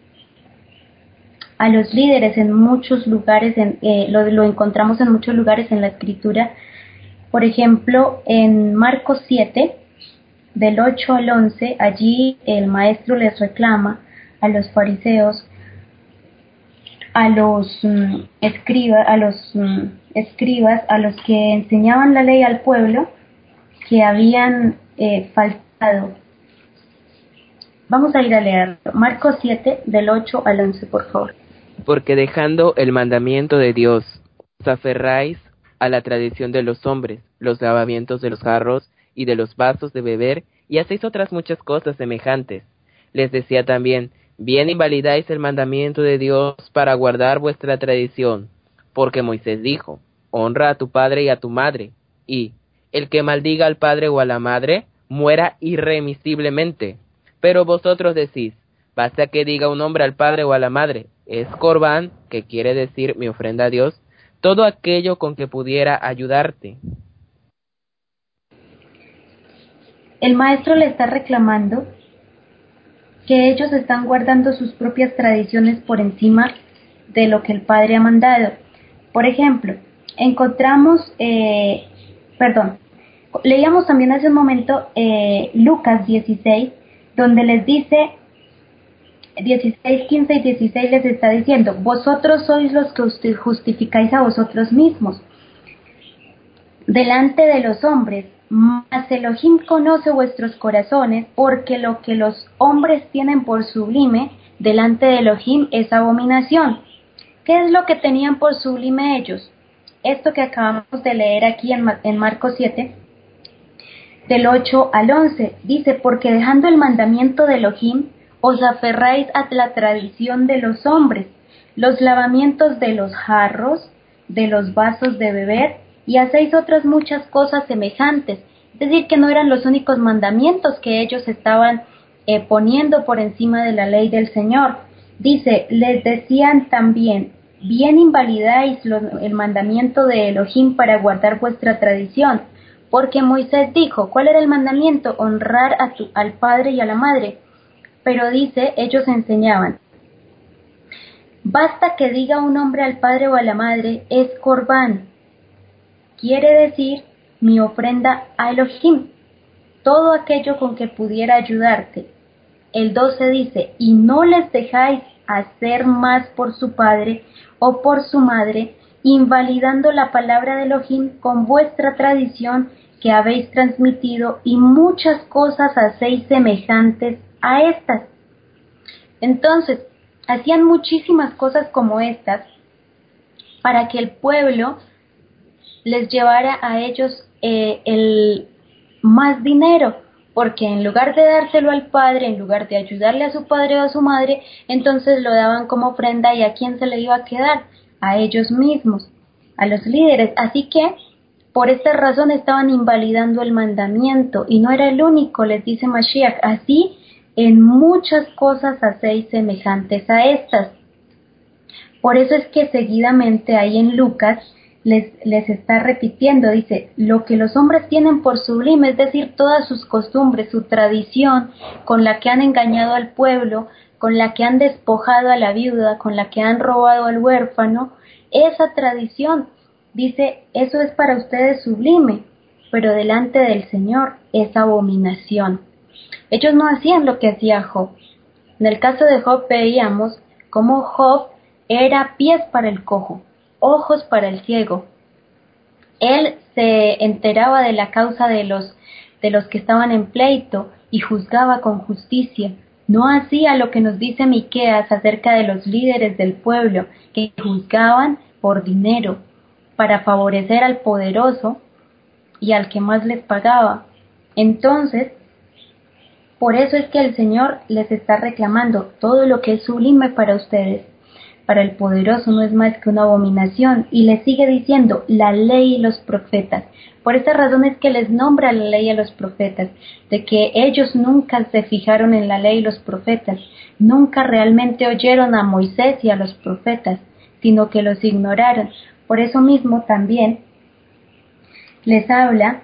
a los líderes en muchos lugares, en, eh, lo, lo encontramos en muchos lugares en la escritura. Por ejemplo, en Marcos siete, del ocho al once, allí el maestro les reclama a los fariseos, a los um, escribas, a los um, escribas, a los que enseñaban la ley al pueblo, que habían eh, faltado Vamos a ir a leerlo. Marcos siete, del ocho al once, por favor. Porque dejando el mandamiento de Dios, os aferráis a la tradición de los hombres, los lavamientos de los jarros y de los vasos de beber, y hacéis otras muchas cosas semejantes. Les decía también, bien invalidáis el mandamiento de Dios para guardar vuestra tradición, porque Moisés dijo, honra a tu padre y a tu madre, y el que maldiga al padre o a la madre, muera irremisiblemente. Pero vosotros decís, basta que diga un hombre al padre o a la madre, es corbán, que quiere decir mi ofrenda a Dios, todo aquello con que pudiera ayudarte. El maestro le está reclamando que ellos están guardando sus propias tradiciones por encima de lo que el Padre ha mandado. Por ejemplo, encontramos, eh, perdón, leíamos también hace un momento eh, Lucas dieciséis, donde les dice, dieciséis, quince y dieciséis les está diciendo, vosotros sois los que usted justificáis a vosotros mismos delante de los hombres, mas Elohim conoce vuestros corazones, porque lo que los hombres tienen por sublime delante de Elohim es abominación. ¿Qué es lo que tenían por sublime ellos? Esto que acabamos de leer aquí en, en Marcos siete, del ocho al once, dice, porque dejando el mandamiento de Elohim, os aferráis a la tradición de los hombres, los lavamientos de los jarros, de los vasos de beber, y hacéis otras muchas cosas semejantes. Es decir, que no eran los únicos mandamientos que ellos estaban eh, poniendo por encima de la ley del Señor. Dice, les decían también, bien invalidáis los, el mandamiento de Elohim para guardar vuestra tradición, porque Moisés dijo, ¿cuál era el mandamiento? Honrar a tu, al padre y a la madre. Pero dice, ellos enseñaban, basta que diga un hombre al padre o a la madre, es corbán, quiere decir mi ofrenda a Elohim, todo aquello con que pudiera ayudarte. El doce dice, y no les dejáis hacer más por su padre o por su madre, invalidando la palabra de Elohim con vuestra tradición que habéis transmitido, y muchas cosas hacéis semejantes a estas. Entonces, hacían muchísimas cosas como estas para que el pueblo les llevara a ellos eh, el más dinero, porque en lugar de dárselo al padre, en lugar de ayudarle a su padre o a su madre, entonces lo daban como ofrenda. ¿Y a quién se le iba a quedar? A ellos mismos, a los líderes. Así que por esta razón estaban invalidando el mandamiento, y no era el único, les dice Mashiach, así en muchas cosas hacéis semejantes a estas. Por eso es que seguidamente ahí en Lucas les, les está repitiendo, dice, lo que los hombres tienen por sublime, es decir, todas sus costumbres, su tradición, con la que han engañado al pueblo, con la que han despojado a la viuda, con la que han robado al huérfano, esa tradición, dice, eso es para ustedes sublime, pero delante del Señor es abominación. Ellos no hacían lo que hacía Job. En el caso de Job veíamos cómo Job era pies para el cojo, ojos para el ciego. Él se enteraba de la causa de los, de los que estaban en pleito y juzgaba con justicia. No hacía lo que nos dice Miqueas acerca de los líderes del pueblo, que juzgaban por dinero, para favorecer al poderoso y al que más les pagaba. Entonces, por eso es que el Señor les está reclamando todo lo que es sublime para ustedes. Para el poderoso no es más que una abominación, y les sigue diciendo la ley y los profetas. Por esa razón es que les nombra la ley a los profetas, de que ellos nunca se fijaron en la ley y los profetas, nunca realmente oyeron a Moisés y a los profetas, sino que los ignoraron. Por eso mismo también les habla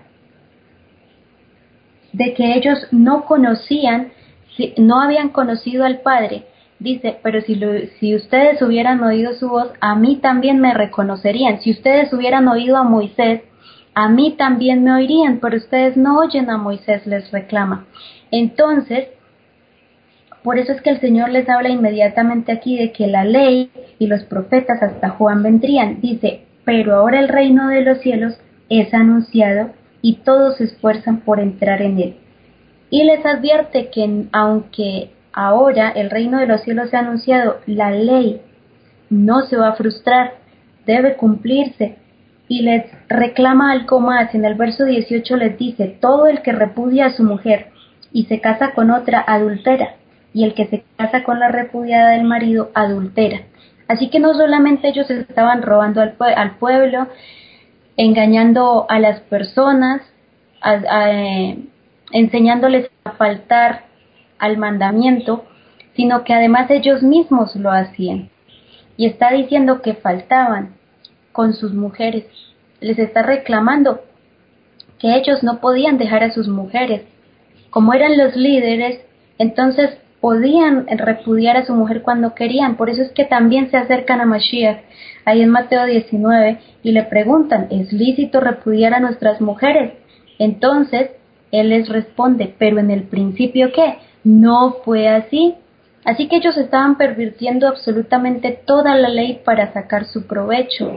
de que ellos no conocían, no habían conocido al Padre. Dice, pero si, lo, si ustedes hubieran oído su voz, a mí también me reconocerían. Si ustedes hubieran oído a Moisés, a mí también me oirían, pero ustedes no oyen a Moisés, les reclama. Entonces, por eso es que el Señor les habla inmediatamente aquí de que la ley y los profetas hasta Juan vendrían. Dice, pero ahora el reino de los cielos es anunciado y todos se esfuerzan por entrar en él. y les advierte que aunque ahora el reino de los cielos se ha anunciado, la ley no se va a frustrar, debe cumplirse, y les reclama algo más. En el verso dieciocho les dice: todo el que repudia a su mujer y se casa con otra adultera, y el que se casa con la repudiada del marido adultera. Así que no solamente ellos estaban robando al, pue- al pueblo, engañando a las personas, a, a, eh, enseñándoles a faltar al mandamiento, sino que además ellos mismos lo hacían. Y está diciendo que faltaban con sus mujeres. Les está reclamando que ellos no podían dejar a sus mujeres. Como eran los líderes, entonces podían repudiar a su mujer cuando querían. Por eso es que también se acercan a Mashiach, ahí en Mateo diecinueve, y le preguntan: ¿es lícito repudiar a nuestras mujeres? Entonces él les responde: pero en el principio, ¿qué? No fue así. Así que ellos estaban pervirtiendo absolutamente toda la ley para sacar su provecho.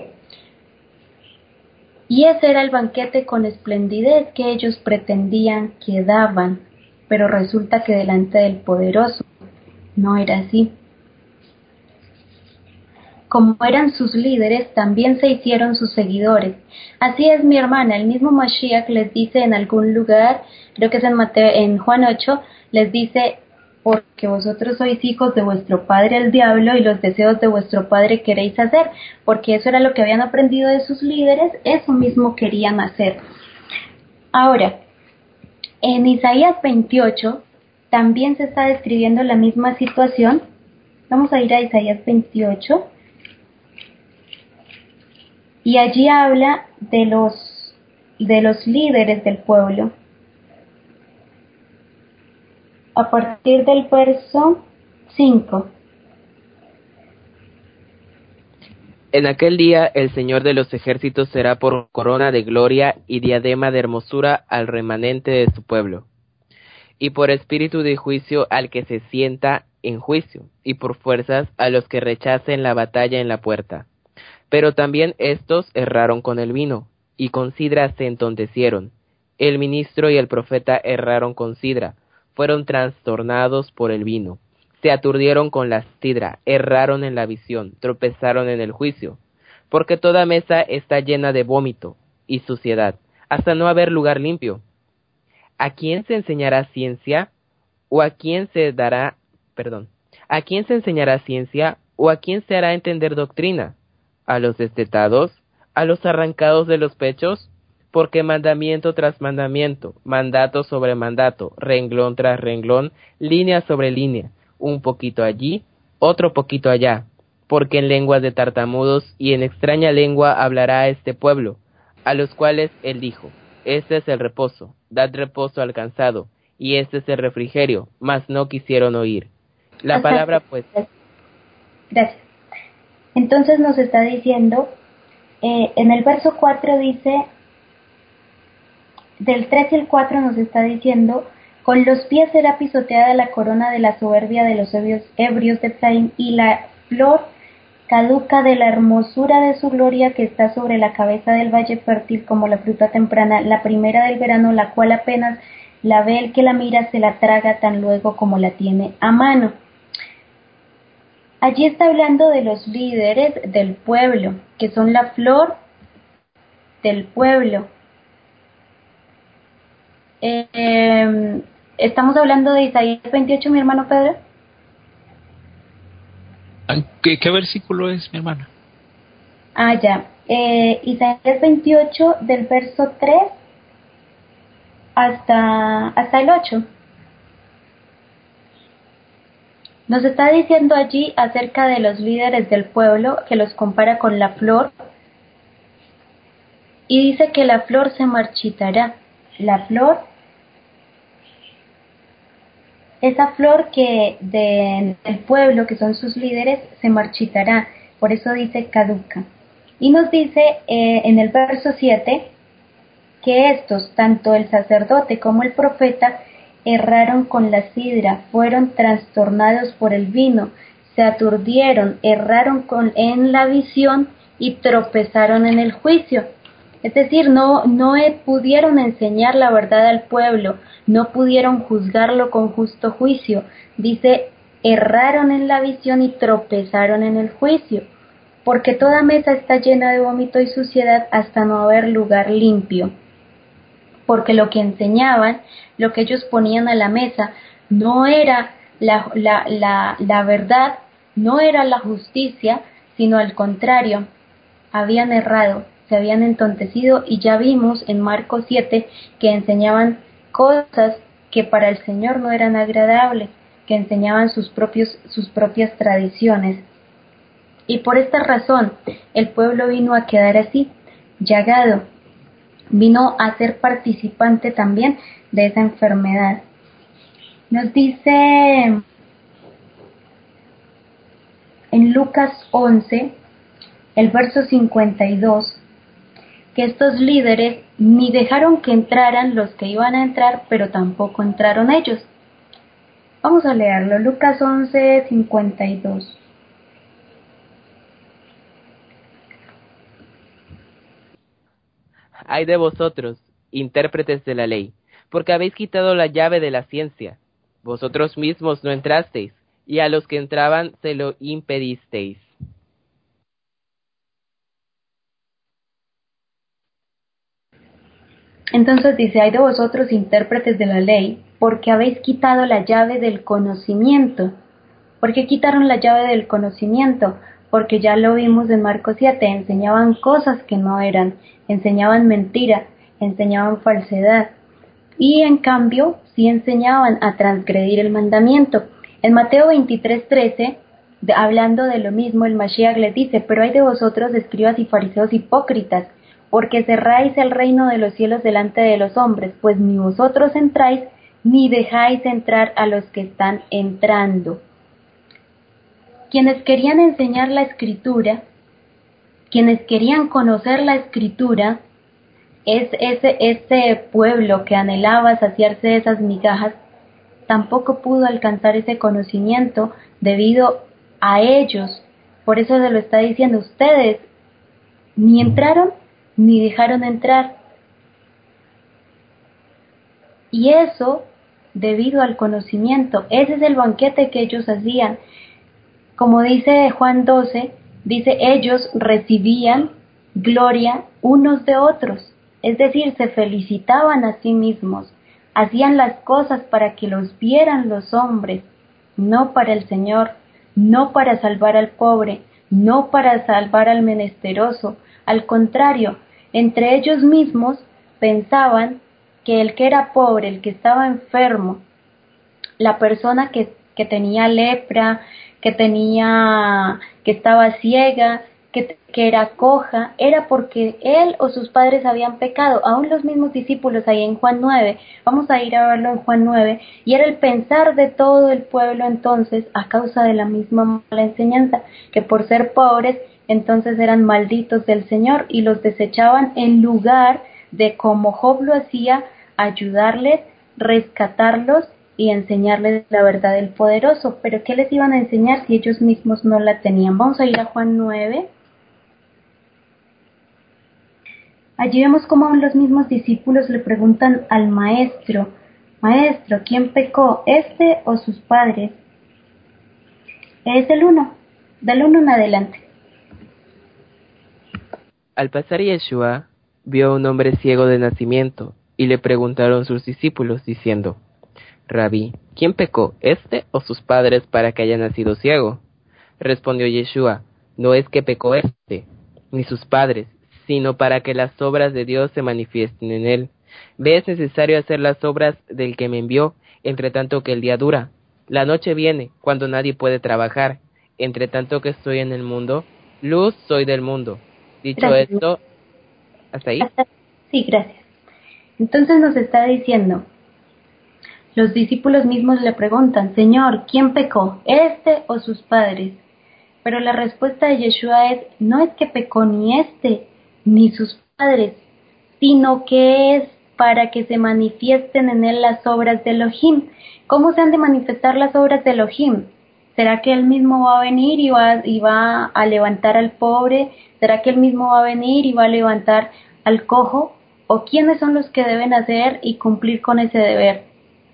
Y ese era el banquete con esplendidez que ellos pretendían que daban, pero resulta que delante del poderoso no era así. Como eran sus líderes, también se hicieron sus seguidores. Así es, mi hermana, el mismo Mashiach les dice en algún lugar, creo que es en Mateo, en Juan ocho, les dice: porque vosotros sois hijos de vuestro padre el diablo y los deseos de vuestro padre queréis hacer, porque eso era lo que habían aprendido de sus líderes, eso mismo querían hacer. Ahora, en Isaías veintiocho también se está describiendo la misma situación. Vamos a ir a Isaías veintiocho. Y allí habla de los, de los líderes del pueblo. A partir del verso cinco. En aquel día el Señor de los ejércitos será por corona de gloria y diadema de hermosura al remanente de su pueblo, y por espíritu de juicio al que se sienta en juicio, y por fuerzas a los que rechacen la batalla en la puerta. Pero también éstos erraron con el vino, y con sidra se entontecieron. El ministro y el profeta erraron con sidra, fueron trastornados por el vino. Se aturdieron con la sidra, erraron en la visión, tropezaron en el juicio. Porque toda mesa está llena de vómito y suciedad, hasta no haber lugar limpio. ¿A quién se enseñará ciencia? ¿O a quién se dará, perdón, a quién se enseñará ciencia? ¿O a quién se hará entender doctrina? ¿A los destetados? ¿A los arrancados de los pechos? Porque mandamiento tras mandamiento, mandato sobre mandato, renglón tras renglón, línea sobre línea, un poquito allí, otro poquito allá, porque en lenguas de tartamudos y en extraña lengua hablará a este pueblo, a los cuales él dijo: este es el reposo, dad reposo al cansado, y este es el refrigerio, mas no quisieron oír. La Hasta palabra pues... Gracias. Entonces nos está diciendo, eh, en el verso cuatro dice, del tres y el cuatro nos está diciendo: con los pies será pisoteada la corona de la soberbia de los ebrios, ebrios de Efraín, y la flor caduca de la hermosura de su gloria que está sobre la cabeza del valle fértil como la fruta temprana, la primera del verano, la cual apenas la ve el que la mira, se la traga tan luego como la tiene a mano. Allí está hablando de los líderes del pueblo, que son la flor del pueblo. Eh, eh, estamos hablando de Isaías veintiocho, mi hermano Pedro. ¿Qué, qué versículo es, mi hermana? Ah, ya. Eh, Isaías veintiocho, del verso tres hasta, hasta el ocho. Nos está diciendo allí acerca de los líderes del pueblo, que los compara con la flor, y dice que la flor se marchitará. La flor, esa flor que de, del pueblo, que son sus líderes, se marchitará. Por eso dice caduca. Y nos dice eh, en el verso siete que estos, tanto el sacerdote como el profeta, erraron con la sidra, fueron trastornados por el vino, se aturdieron, erraron con, en la visión y tropezaron en el juicio. Es decir, no, no eh, pudieron enseñar la verdad al pueblo, no pudieron juzgarlo con justo juicio. Dice, erraron en la visión y tropezaron en el juicio, porque toda mesa está llena de vómito y suciedad hasta no haber lugar limpio. Porque lo que enseñaban, lo que ellos ponían a la mesa, no era la, la, la, la verdad, no era la justicia, sino al contrario, habían errado, se habían entontecido, y ya vimos en Marcos siete que enseñaban cosas que para el Señor no eran agradables, que enseñaban sus propios, sus propias tradiciones. Y por esta razón el pueblo vino a quedar así, llagado, vino a ser participante también de esa enfermedad. Nos dice en Lucas once, el verso cincuenta y dos, que estos líderes ni dejaron que entraran los que iban a entrar, pero tampoco entraron ellos. Vamos a leerlo, Lucas once, cincuenta y dos. Ay de vosotros, intérpretes de la ley, porque habéis quitado la llave de la ciencia. Vosotros mismos no entrasteis, y a los que entraban se lo impedisteis. Entonces dice, ay de vosotros intérpretes de la ley, porque habéis quitado la llave del conocimiento. ¿Por qué quitaron la llave del conocimiento? Porque ya lo vimos en Marcos siete, enseñaban cosas que no eran, enseñaban mentira, enseñaban falsedad, y en cambio sí enseñaban a transgredir el mandamiento. En Mateo veintitrés, trece, de, hablando de lo mismo, el Mashiach les dice, pero hay de vosotros, escribas y fariseos hipócritas, porque cerráis el reino de los cielos delante de los hombres, pues ni vosotros entráis, ni dejáis entrar a los que están entrando. Quienes querían enseñar la escritura, quienes querían conocer la escritura, es ese, ese pueblo que anhelaba saciarse de esas migajas, tampoco pudo alcanzar ese conocimiento debido a ellos. Por eso se lo está diciendo, ustedes ni entraron ni dejaron entrar. Y eso debido al conocimiento. Ese es el banquete que ellos hacían. Como dice Juan doce, dice, ellos recibían gloria unos de otros. Es decir, se felicitaban a sí mismos. Hacían las cosas para que los vieran los hombres, no para el Señor, no para salvar al pobre, no para salvar al menesteroso. Al contrario, entre ellos mismos pensaban que el que era pobre, el que estaba enfermo, la persona que, que tenía lepra, que tenía, que estaba ciega, que, que era coja, era porque él o sus padres habían pecado. Aún los mismos discípulos ahí en Juan nueve, vamos a ir a verlo en Juan nueve, y era el pensar de todo el pueblo entonces, a causa de la misma mala enseñanza, que por ser pobres, entonces eran malditos del Señor, y los desechaban en lugar de, como Job lo hacía, ayudarles, rescatarlos y enseñarles la verdad del poderoso. Pero ¿qué les iban a enseñar si ellos mismos no la tenían? Vamos a ir a Juan nueve. Allí vemos cómo los mismos discípulos le preguntan al maestro, maestro, ¿quién pecó, este o sus padres? Es el uno, del uno en adelante. Al pasar Yeshua, vio a un hombre ciego de nacimiento, y le preguntaron sus discípulos, diciendo, Rabí, ¿quién pecó, este o sus padres, para que haya nacido ciego? Respondió Yeshua, no es que pecó este, ni sus padres, sino para que las obras de Dios se manifiesten en él. Ve, es necesario hacer las obras del que me envió, entre tanto que el día dura. La noche viene, cuando nadie puede trabajar. Entre tanto que estoy en el mundo, luz soy del mundo. Dicho Gracias. esto, ¿hasta ahí? Hasta, sí, gracias. Entonces nos está diciendo, los discípulos mismos le preguntan, Señor, ¿quién pecó, este o sus padres? Pero la respuesta de Yeshua es, no es que pecó ni este, ni sus padres, sino que es para que se manifiesten en él las obras de Elohim. ¿Cómo se han de manifestar las obras de Elohim? ¿Será que él mismo va a venir y va, y va a levantar al pobre? ¿Será que él mismo va a venir y va a levantar al cojo, o quiénes son los que deben hacer y cumplir con ese deber?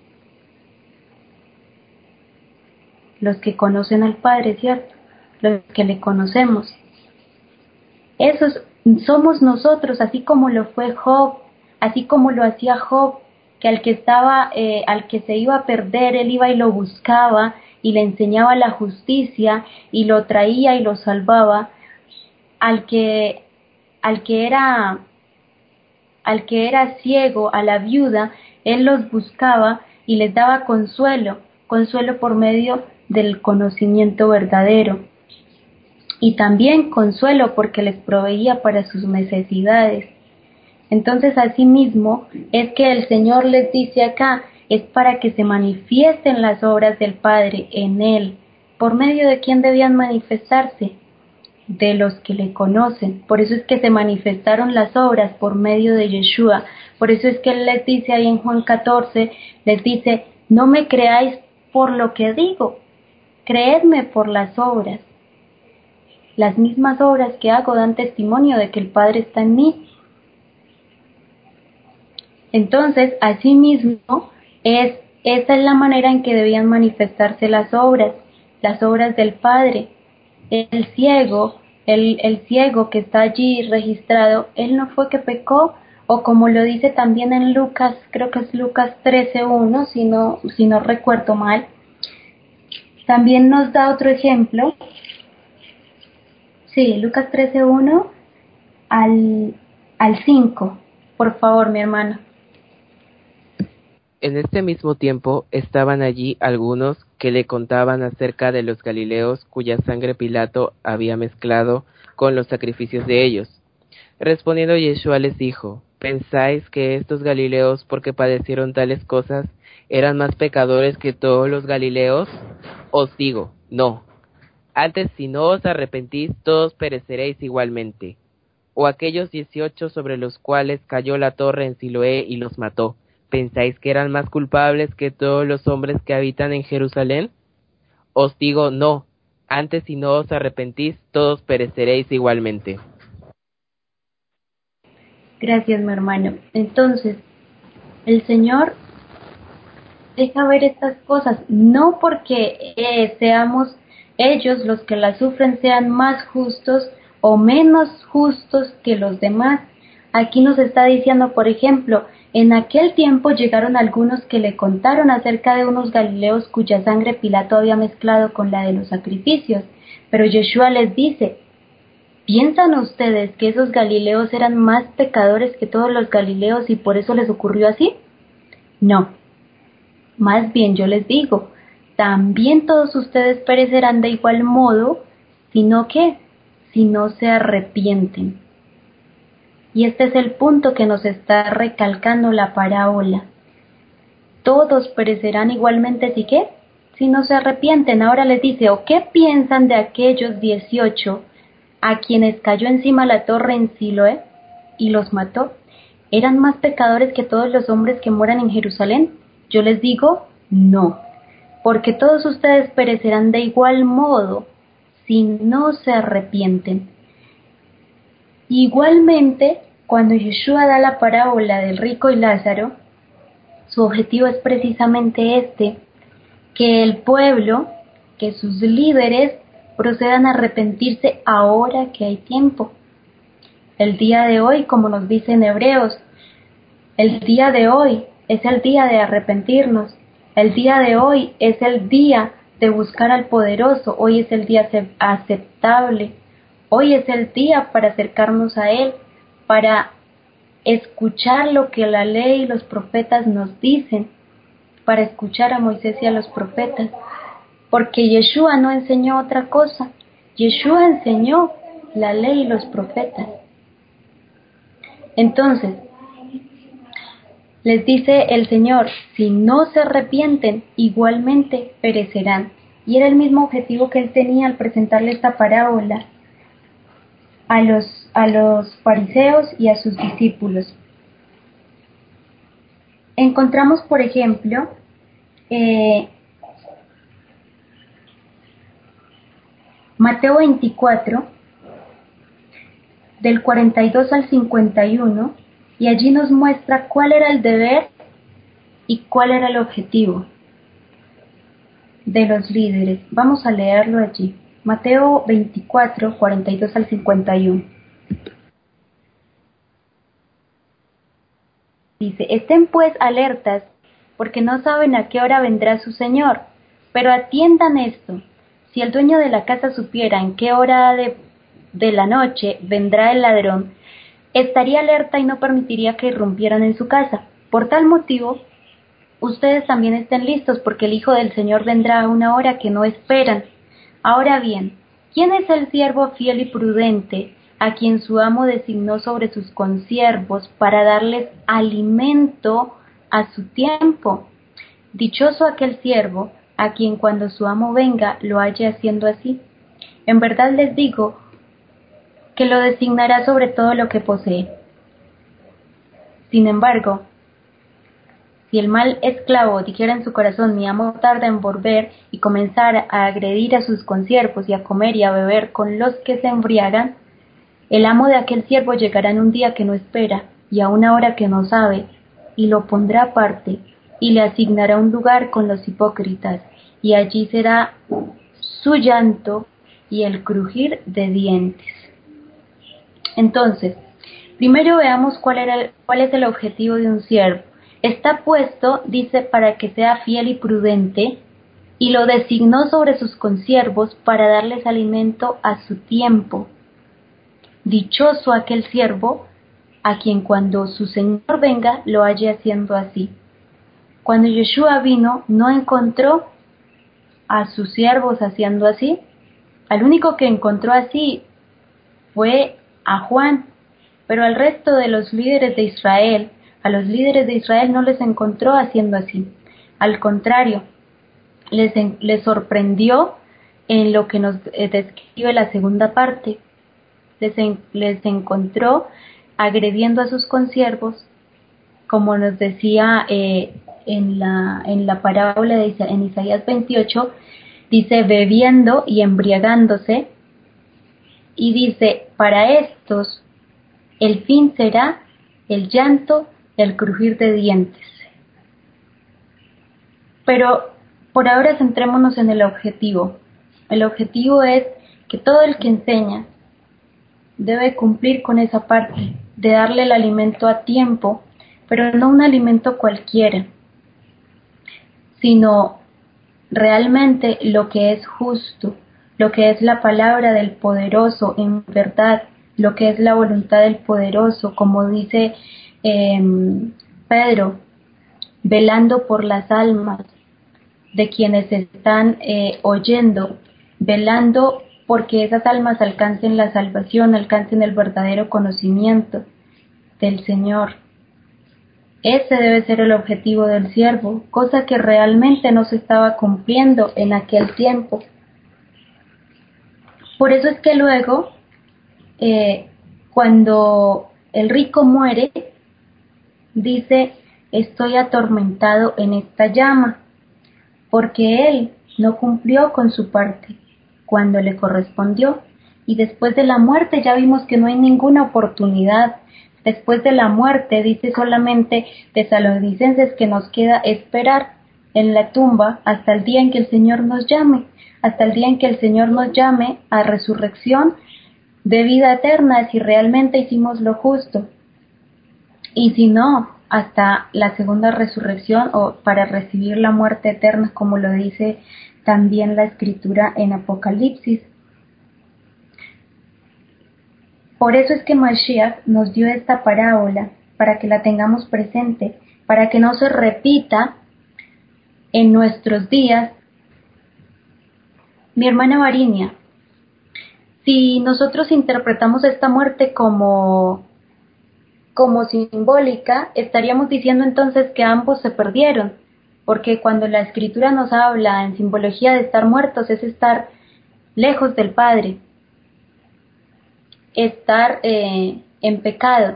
Los que conocen al Padre, ¿cierto? Los que le conocemos. Esos somos nosotros, así como lo fue Job, así como lo hacía Job, que al que estaba, eh, al que se iba a perder, él iba y lo buscaba y le enseñaba la justicia y lo traía y lo salvaba. Al que, al que era, al que era ciego, a la viuda, él los buscaba y les daba consuelo, consuelo por medio del conocimiento verdadero. Y también consuelo porque les proveía para sus necesidades. Entonces, asimismo, es que el Señor les dice acá, es para que se manifiesten las obras del Padre en Él. ¿Por medio de quién debían manifestarse? De los que le conocen. Por eso es que se manifestaron las obras por medio de Yeshua. Por eso es que Él les dice ahí en Juan catorce, les dice, no me creáis por lo que digo, creedme por las obras. Las mismas obras que hago dan testimonio de que el Padre está en mí. Entonces, asimismo, es, esa es la manera en que debían manifestarse las obras, las obras del Padre. El ciego, el, el ciego que está allí registrado, él no fue que pecó, o como lo dice también en Lucas, creo que es Lucas trece uno, si no, si no recuerdo mal. También nos da otro ejemplo. Sí, Lucas trece uno al, al cinco. Por favor, mi hermano. En este mismo tiempo estaban allí algunos que le contaban acerca de los Galileos cuya sangre Pilato había mezclado con los sacrificios de ellos. Respondiendo Yeshua les dijo, ¿pensáis que estos Galileos, porque padecieron tales cosas, eran más pecadores que todos los Galileos? Os digo, no. Antes, si no os arrepentís, todos pereceréis igualmente. O aquellos dieciocho sobre los cuales cayó la torre en Siloé y los mató, ¿pensáis que eran más culpables que todos los hombres que habitan en Jerusalén? Os digo, no. Antes, si no os arrepentís, todos pereceréis igualmente. Gracias, mi hermano. Entonces, el Señor deja ver estas cosas, no porque eh, seamos ellos los que las sufren, sean más justos o menos justos que los demás. Aquí nos está diciendo, por ejemplo, en aquel tiempo llegaron algunos que le contaron acerca de unos galileos cuya sangre Pilato había mezclado con la de los sacrificios, pero Yeshua les dice, ¿piensan ustedes que esos galileos eran más pecadores que todos los galileos y por eso les ocurrió así? No. Más bien yo les digo, también todos ustedes perecerán de igual modo, sino que, si no se arrepienten. Y este es el punto que nos está recalcando la parábola. Todos perecerán igualmente, ¿sí qué? Si no se arrepienten. Ahora les dice, ¿o qué piensan de aquellos dieciocho a quienes cayó encima la torre en Siloé y los mató? ¿Eran más pecadores que todos los hombres que mueran en Jerusalén? Yo les digo, no, porque todos ustedes perecerán de igual modo si no se arrepienten. Igualmente, cuando Yeshua da la parábola del rico y Lázaro, su objetivo es precisamente este, que el pueblo, que sus líderes procedan a arrepentirse ahora que hay tiempo. El día de hoy, como nos dicen Hebreos, el día de hoy es el día de arrepentirnos. El día de hoy es el día de buscar al poderoso. Hoy es el día aceptable. Hoy es el día para acercarnos a Él, para escuchar lo que la ley y los profetas nos dicen, para escuchar a Moisés y a los profetas. Porque Yeshua no enseñó otra cosa. Yeshua enseñó la ley y los profetas. Entonces, les dice el Señor, si no se arrepienten, igualmente perecerán. Y era el mismo objetivo que Él tenía al presentarle esta parábola a los, a los fariseos y a sus discípulos. Encontramos, por ejemplo, eh, Mateo veinticuatro, del cuarenta y dos al cincuenta y uno, y allí nos muestra cuál era el deber y cuál era el objetivo de los líderes. Vamos a leerlo allí. Mateo veinticuatro, cuarenta y dos al cincuenta y uno. Dice, estén pues alertas, porque no saben a qué hora vendrá su Señor, pero atiendan esto. Si el dueño de la casa supiera en qué hora de, de la noche vendrá el ladrón, estaría alerta y no permitiría que irrumpieran en su casa. Por tal motivo, ustedes también estén listos, porque el Hijo del Señor vendrá a una hora que no esperan. Ahora bien, ¿quién es el siervo fiel y prudente a quien su amo designó sobre sus consiervos para darles alimento a su tiempo? Dichoso aquel siervo a quien cuando su amo venga lo halle haciendo así. En verdad les digo que lo designará sobre todo lo que posee. Sin embargo, si el mal esclavo dijera en su corazón, mi amo tarda en volver, y comenzara a agredir a sus consiervos y a comer y a beber con los que se embriagan, el amo de aquel siervo llegará en un día que no espera y a una hora que no sabe, y lo pondrá aparte y le asignará un lugar con los hipócritas, y allí será su llanto y el crujir de dientes. Entonces, primero veamos cuál era, cuál es el objetivo de un siervo. Está puesto, dice, para que sea fiel y prudente, y lo designó sobre sus consiervos para darles alimento a su tiempo. Dichoso aquel siervo a quien cuando su Señor venga lo halle haciendo así. Cuando Yeshua vino, no encontró a sus siervos haciendo así. Al único que encontró así fue a Juan, pero al resto de los líderes de Israel, a los líderes de Israel no les encontró haciendo así. Al contrario, les, les sorprendió en lo que nos describe la segunda parte. Les, en, les encontró agrediendo a sus consiervos, como nos decía eh, en, la, en la parábola de Isa, en Isaías veintiocho, dice bebiendo y embriagándose, y dice, para estos el fin será el llanto y el crujir de dientes. Pero por ahora centrémonos en el objetivo. El objetivo es que todo el que enseña debe cumplir con esa parte de darle el alimento a tiempo, pero no un alimento cualquiera, sino realmente lo que es justo, lo que es la palabra del poderoso en verdad, lo que es la voluntad del poderoso, como dice eh, Pedro, velando por las almas de quienes están eh, oyendo, velando porque esas almas alcancen la salvación, alcancen el verdadero conocimiento del Señor. Ese debe ser el objetivo del siervo, cosa que realmente no se estaba cumpliendo en aquel tiempo. Por eso es que luego, eh, cuando el rico muere, dice, estoy atormentado en esta llama, porque él no cumplió con su parte cuando le correspondió, y después de la muerte ya vimos que no hay ninguna oportunidad. Después de la muerte, dice solamente Tesalonicenses, que nos queda esperar en la tumba hasta el día en que el Señor nos llame, hasta el día en que el Señor nos llame a resurrección de vida eterna, si realmente hicimos lo justo, y si no, hasta la segunda resurrección, o para recibir la muerte eterna, como lo dice también la Escritura en Apocalipsis. Por eso es que Mashiach nos dio esta parábola, para que la tengamos presente, para que no se repita en nuestros días. Mi hermana Varinia, si nosotros interpretamos esta muerte como, como simbólica, estaríamos diciendo entonces que ambos se perdieron, porque cuando la Escritura nos habla en simbología de estar muertos, es estar lejos del Padre, estar eh, en pecado.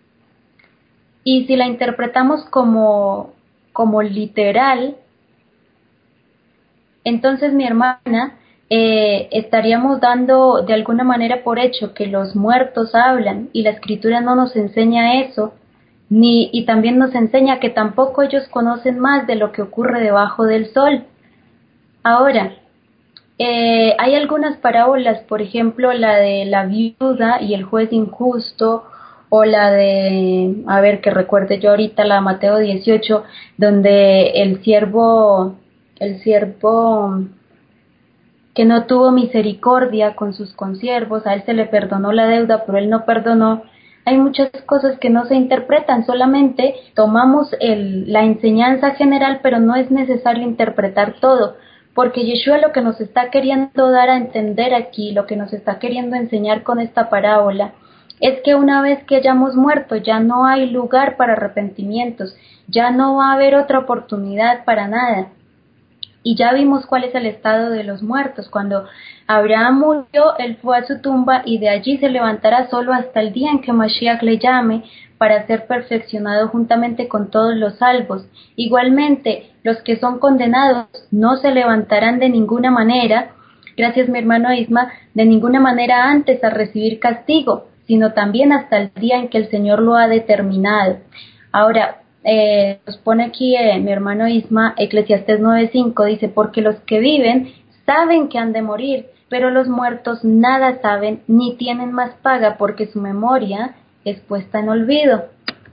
Y si la interpretamos como, como literal, entonces mi hermana eh, estaríamos dando de alguna manera por hecho que los muertos hablan, y la escritura no nos enseña eso, ni y también nos enseña que tampoco ellos conocen más de lo que ocurre debajo del sol. Ahora, eh, hay algunas parábolas, por ejemplo la de la viuda y el juez injusto, o la de, a ver que recuerde yo ahorita, la de Mateo dieciocho, donde el siervo, el siervo que no tuvo misericordia con sus consiervos, a él se le perdonó la deuda, pero él no perdonó. Hay muchas cosas que no se interpretan, solamente tomamos el, la enseñanza general, pero no es necesario interpretar todo, porque Yeshua lo que nos está queriendo dar a entender aquí, lo que nos está queriendo enseñar con esta parábola, es que una vez que hayamos muerto ya no hay lugar para arrepentimientos, ya no va a haber otra oportunidad para nada. Y ya vimos cuál es el estado de los muertos. Cuando Abraham murió, él fue a su tumba y de allí se levantará solo hasta el día en que Mashiach le llame para ser perfeccionado juntamente con todos los salvos. Igualmente, los que son condenados no se levantarán de ninguna manera, gracias mi hermano Isma, de ninguna manera antes a recibir castigo, sino también hasta el día en que el Señor lo ha determinado. Ahora, Eh, nos pone aquí eh, mi hermano Isma, Eclesiastés nueve cinco, dice, porque los que viven saben que han de morir, pero los muertos nada saben ni tienen más paga porque su memoria es puesta en olvido.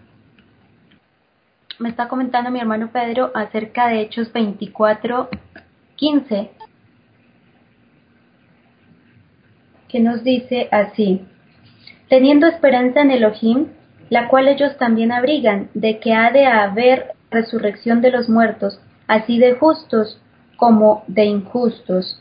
Me está comentando mi hermano Pedro acerca de Hechos veinticuatro quince, que nos dice así: teniendo esperanza en Elohim, la cual ellos también abrigan, de que ha de haber resurrección de los muertos, así de justos como de injustos.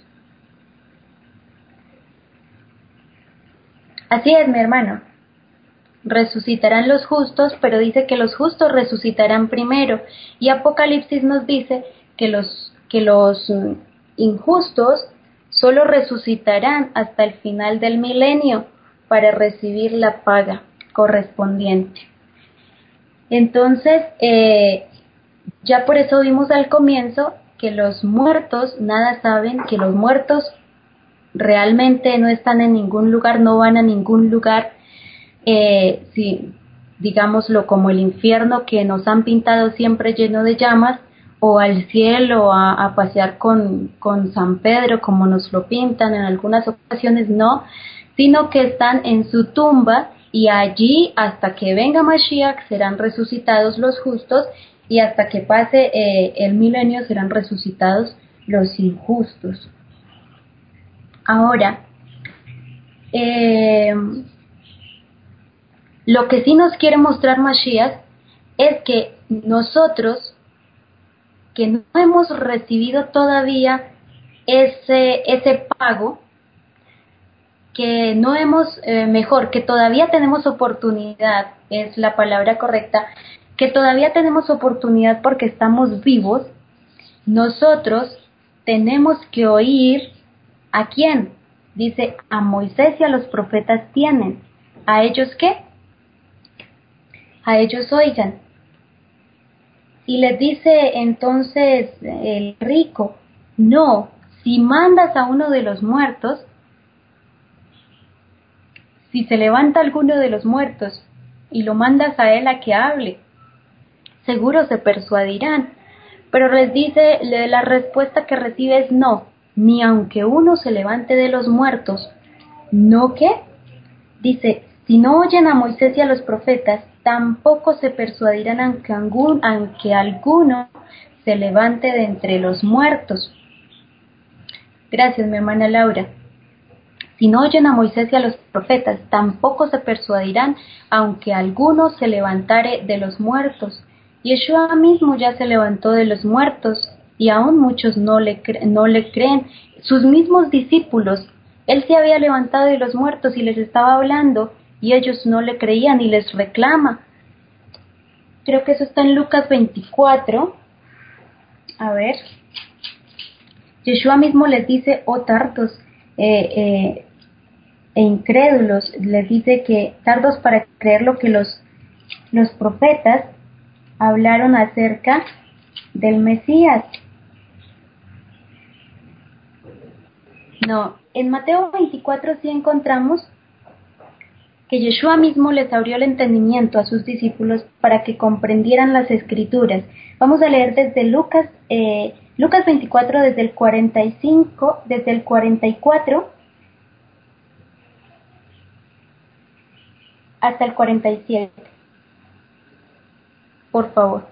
Así es, mi hermano. Resucitarán los justos, pero dice que los justos resucitarán primero. Y Apocalipsis nos dice que los, que los injustos solo resucitarán hasta el final del milenio para recibir la paga correspondiente. Entonces, eh, ya por eso vimos al comienzo que los muertos nada saben, que los muertos realmente no están en ningún lugar, no van a ningún lugar, eh, si, digámoslo, como el infierno que nos han pintado siempre lleno de llamas, o al cielo a, a pasear con, con San Pedro como nos lo pintan en algunas ocasiones, no, sino que están en su tumba, y allí hasta que venga Mashiach serán resucitados los justos, y hasta que pase eh, el milenio serán resucitados los injustos. Ahora, eh, lo que sí nos quiere mostrar Mashiach es que nosotros, que no hemos recibido todavía ese, ese pago, que no hemos, eh, mejor, que todavía tenemos oportunidad, es la palabra correcta, que todavía tenemos oportunidad porque estamos vivos, nosotros tenemos que oír ¿a quién? Dice, a Moisés y a los profetas tienen. ¿A ellos qué? A ellos oigan. Y les dice entonces el rico, no, si mandas a uno de los muertos, si se levanta alguno de los muertos y lo mandas a él a que hable, seguro se persuadirán. Pero les dice, la respuesta que recibe es no, ni aunque uno se levante de los muertos. ¿No qué? Dice, si no oyen a Moisés y a los profetas, tampoco se persuadirán aunque, algún, aunque alguno se levante de entre los muertos. Gracias, mi hermana Laura. Si no oyen a Moisés y a los profetas, tampoco se persuadirán, aunque alguno se levantare de los muertos. Yeshua mismo ya se levantó de los muertos, y aún muchos no le, cre- no le creen. Sus mismos discípulos, él se había levantado de los muertos y les estaba hablando, y ellos no le creían y les reclama. Creo que eso está en Lucas veinticuatro. A ver. Yeshua mismo les dice, oh tardos, eh, eh, e incrédulos, les dice que tardos para creer lo que los, los profetas hablaron acerca del Mesías. No, en Mateo veinticuatro sí encontramos que Yeshua mismo les abrió el entendimiento a sus discípulos para que comprendieran las Escrituras. Vamos a leer desde Lucas, eh, Lucas veinticuatro, desde el cuarenta y cinco, desde el cuarenta y cuatro hasta el cuarenta y siete. Por favor.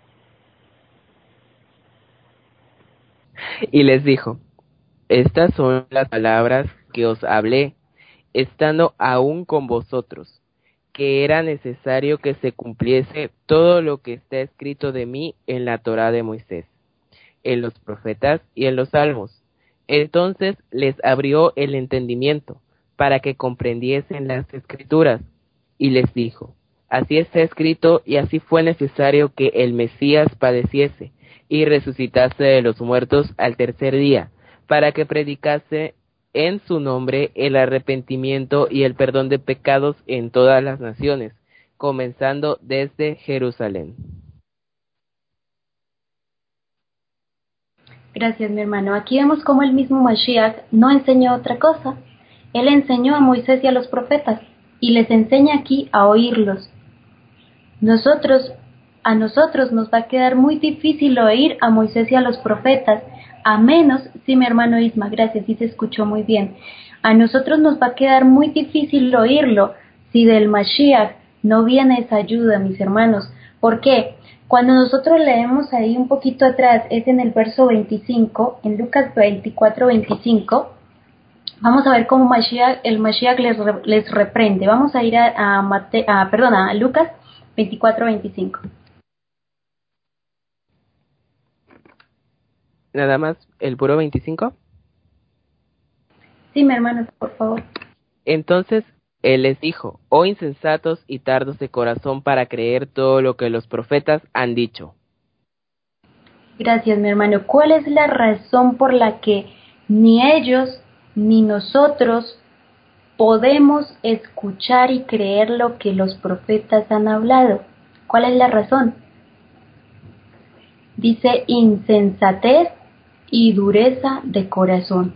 Y les dijo: Estas son las palabras que os hablé, estando aún con vosotros, que era necesario que se cumpliese todo lo que está escrito de mí en la Torá de Moisés, en los profetas y en los salmos. Entonces les abrió el entendimiento, para que comprendiesen las Escrituras, y les dijo: Así está escrito, y así fue necesario que el Mesías padeciese, y resucitase de los muertos al tercer día, para que predicase en su nombre el arrepentimiento y el perdón de pecados en todas las naciones, comenzando desde Jerusalén. Gracias, mi hermano. Aquí vemos cómo el mismo Mashiach no enseñó otra cosa. Él enseñó a Moisés y a los profetas, y les enseña aquí a oírlos. Nosotros, a nosotros nos va a quedar muy difícil oír a Moisés y a los profetas, a menos, sí, mi hermano Isma, gracias, sí se escuchó muy bien. A nosotros nos va a quedar muy difícil oírlo si del Mashiach no viene esa ayuda, mis hermanos. ¿Por qué? Cuando nosotros leemos ahí un poquito atrás, es en el verso veinticinco, en Lucas veinticuatro, veinticinco, vamos a ver cómo Mashiach, el Mashiach les, les reprende. Vamos a ir a, a, Mate, a, perdón, a Lucas veinticuatro, veinticinco. ¿Nada más el puro veinticinco? Sí, mi hermano, por favor. Entonces él les dijo: Oh insensatos y tardos de corazón para creer todo lo que los profetas han dicho. Gracias, mi hermano. ¿Cuál es la razón por la que ni ellos ni nosotros podemos escuchar y creer lo que los profetas han hablado? ¿Cuál es la razón? Dice insensatez y dureza de corazón.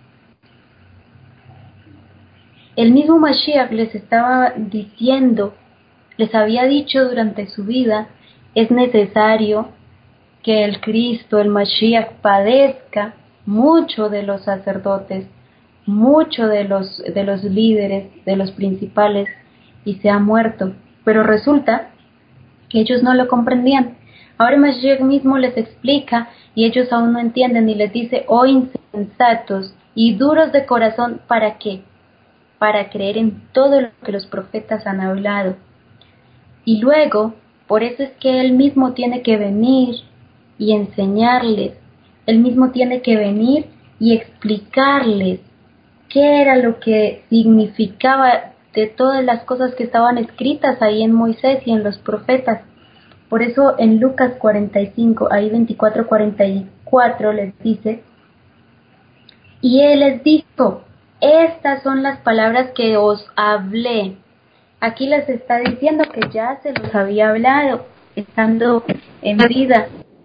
El mismo Mashiach les estaba diciendo, les había dicho durante su vida, es necesario que el Cristo, el Mashiach, padezca mucho de los sacerdotes, mucho de los, de los líderes, de los principales, y se ha muerto. Pero resulta que ellos no lo comprendían. Ahora Mashiach mismo les explica y ellos aún no entienden y les dice: oh insensatos y duros de corazón, ¿para qué? Para creer en todo lo que los profetas han hablado. Y luego, por eso es que Él mismo tiene que venir y enseñarles, Él mismo tiene que venir y explicarles qué era lo que significaba de todas las cosas que estaban escritas ahí en Moisés y en los profetas. Por eso en Lucas cuarenta y cinco, ahí veinticuatro, cuarenta y cuatro les dice: y Él les dijo, estas son las palabras que os hablé. Aquí les está diciendo que ya se los había hablado, estando en vida.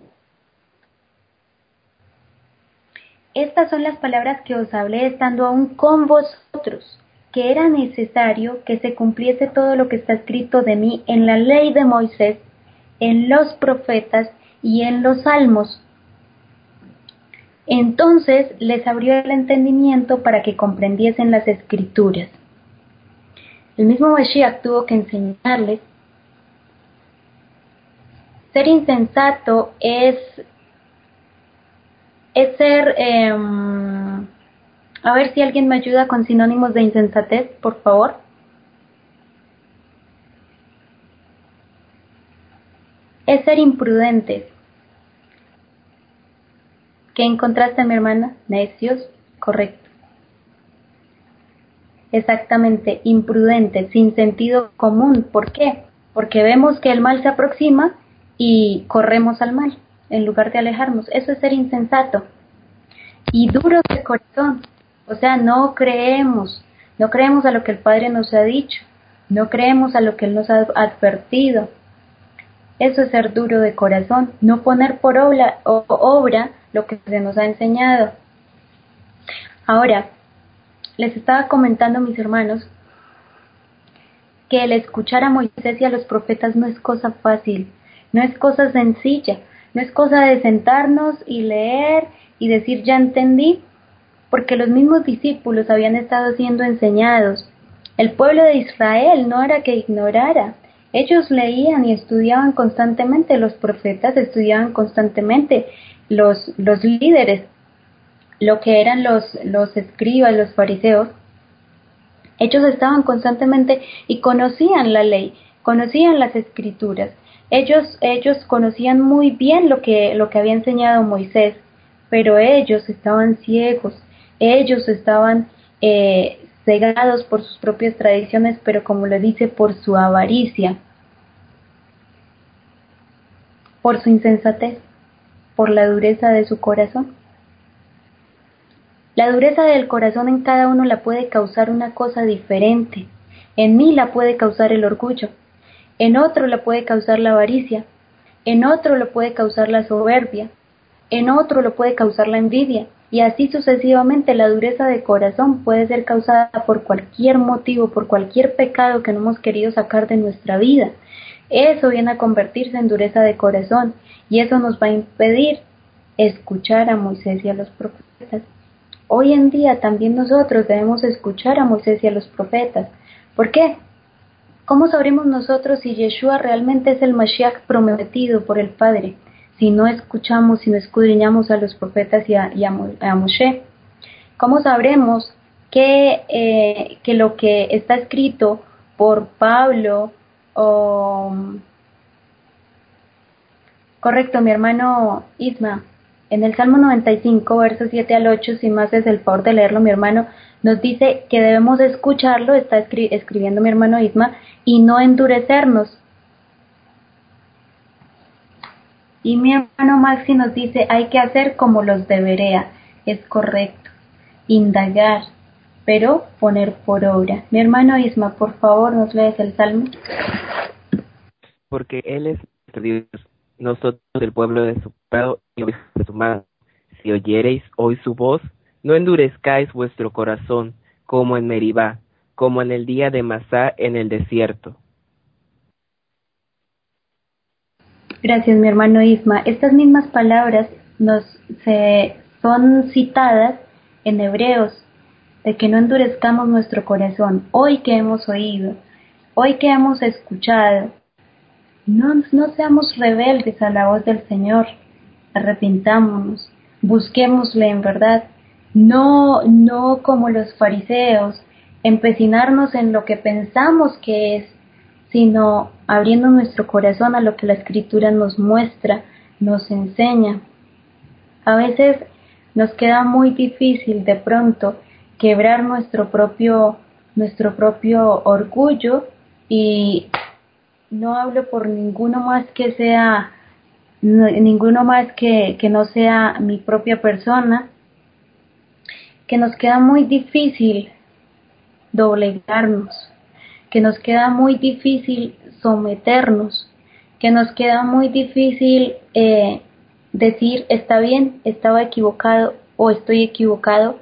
Estas son las palabras que os hablé estando aún con vosotros, que era necesario que se cumpliese todo lo que está escrito de mí en la ley de Moisés, en los profetas y en los salmos. Entonces les abrió el entendimiento para que comprendiesen las Escrituras. El mismo Mashiach tuvo que enseñarles. Ser insensato es, es ser... Eh, a ver si alguien me ayuda con sinónimos de insensatez, por favor. Es ser imprudente. ¿Qué encontraste, mi hermana? Necios, correcto. Exactamente, imprudente, sin sentido común. ¿Por qué? Porque vemos que el mal se aproxima y corremos al mal, en lugar de alejarnos. Eso es ser insensato. Y duros de corazón, o sea, no creemos, no creemos a lo que el Padre nos ha dicho, no creemos a lo que Él nos ha advertido. Eso es ser duro de corazón, no poner por obra, o, obra lo que se nos ha enseñado. Ahora, les estaba comentando, mis hermanos, que el escuchar a Moisés y a los profetas no es cosa fácil, no es cosa sencilla, no es cosa de sentarnos y leer y decir ya entendí, porque los mismos discípulos habían estado siendo enseñados. El pueblo de Israel no era que ignorara, ellos leían y estudiaban constantemente, los profetas estudiaban constantemente, los, los líderes, lo que eran los, los escribas, los fariseos, ellos estaban constantemente y conocían la ley, conocían las escrituras. Ellos, ellos conocían muy bien lo que, lo que había enseñado Moisés, pero ellos estaban ciegos, ellos estaban eh, cegados por sus propias tradiciones, pero como lo dice, por su avaricia, por su insensatez, por la dureza de su corazón. La dureza del corazón en cada uno la puede causar una cosa diferente. En mí la puede causar el orgullo, en otro la puede causar la avaricia, en otro lo puede causar la soberbia, en otro lo puede causar la envidia, y así sucesivamente. La dureza de corazón puede ser causada por cualquier motivo, por cualquier pecado que no hemos querido sacar de nuestra vida. Eso viene a convertirse en dureza de corazón, y eso nos va a impedir escuchar a Moisés y a los profetas. Hoy en día también nosotros debemos escuchar a Moisés y a los profetas. ¿Por qué? ¿Cómo sabremos nosotros si Yeshua realmente es el Mashiach prometido por el Padre, si no escuchamos, si no escudriñamos a los profetas y a, y a, a Moshe? ¿Cómo sabremos que, eh, que lo que está escrito por Pablo, o correcto, mi hermano Isma, en el Salmo noventa y cinco, versos siete al ocho, si más es el favor de leerlo, mi hermano, nos dice que debemos escucharlo, está escri- escribiendo mi hermano Isma, y no endurecernos. Y mi hermano Maxi nos dice, hay que hacer como los de Berea, es correcto, indagar, pero poner por obra. Mi hermano Isma, por favor, ¿nos lees el Salmo? Porque Él es nuestro Dios, nosotros el pueblo de su pueblo y de su mano. Si oyereis hoy su voz, no endurezcáis vuestro corazón, como en Meribá, como en el día de Masá en el desierto. Gracias, mi hermano Isma. Estas mismas palabras nos se, son citadas en Hebreos, de que no endurezcamos nuestro corazón. Hoy que hemos oído, hoy que hemos escuchado, no, no seamos rebeldes a la voz del Señor, arrepintámonos, busquémosle en verdad, no, no como los fariseos, empecinarnos en lo que pensamos que es, sino abriendo nuestro corazón a lo que la Escritura nos muestra, nos enseña. A veces nos queda muy difícil de pronto quebrar nuestro propio, nuestro propio orgullo, y no hablo por ninguno más que sea, no, ninguno más que, que no sea mi propia persona, que nos queda muy difícil doblegarnos, que nos queda muy difícil someternos, que nos queda muy difícil eh, decir está bien, estaba equivocado o estoy equivocado.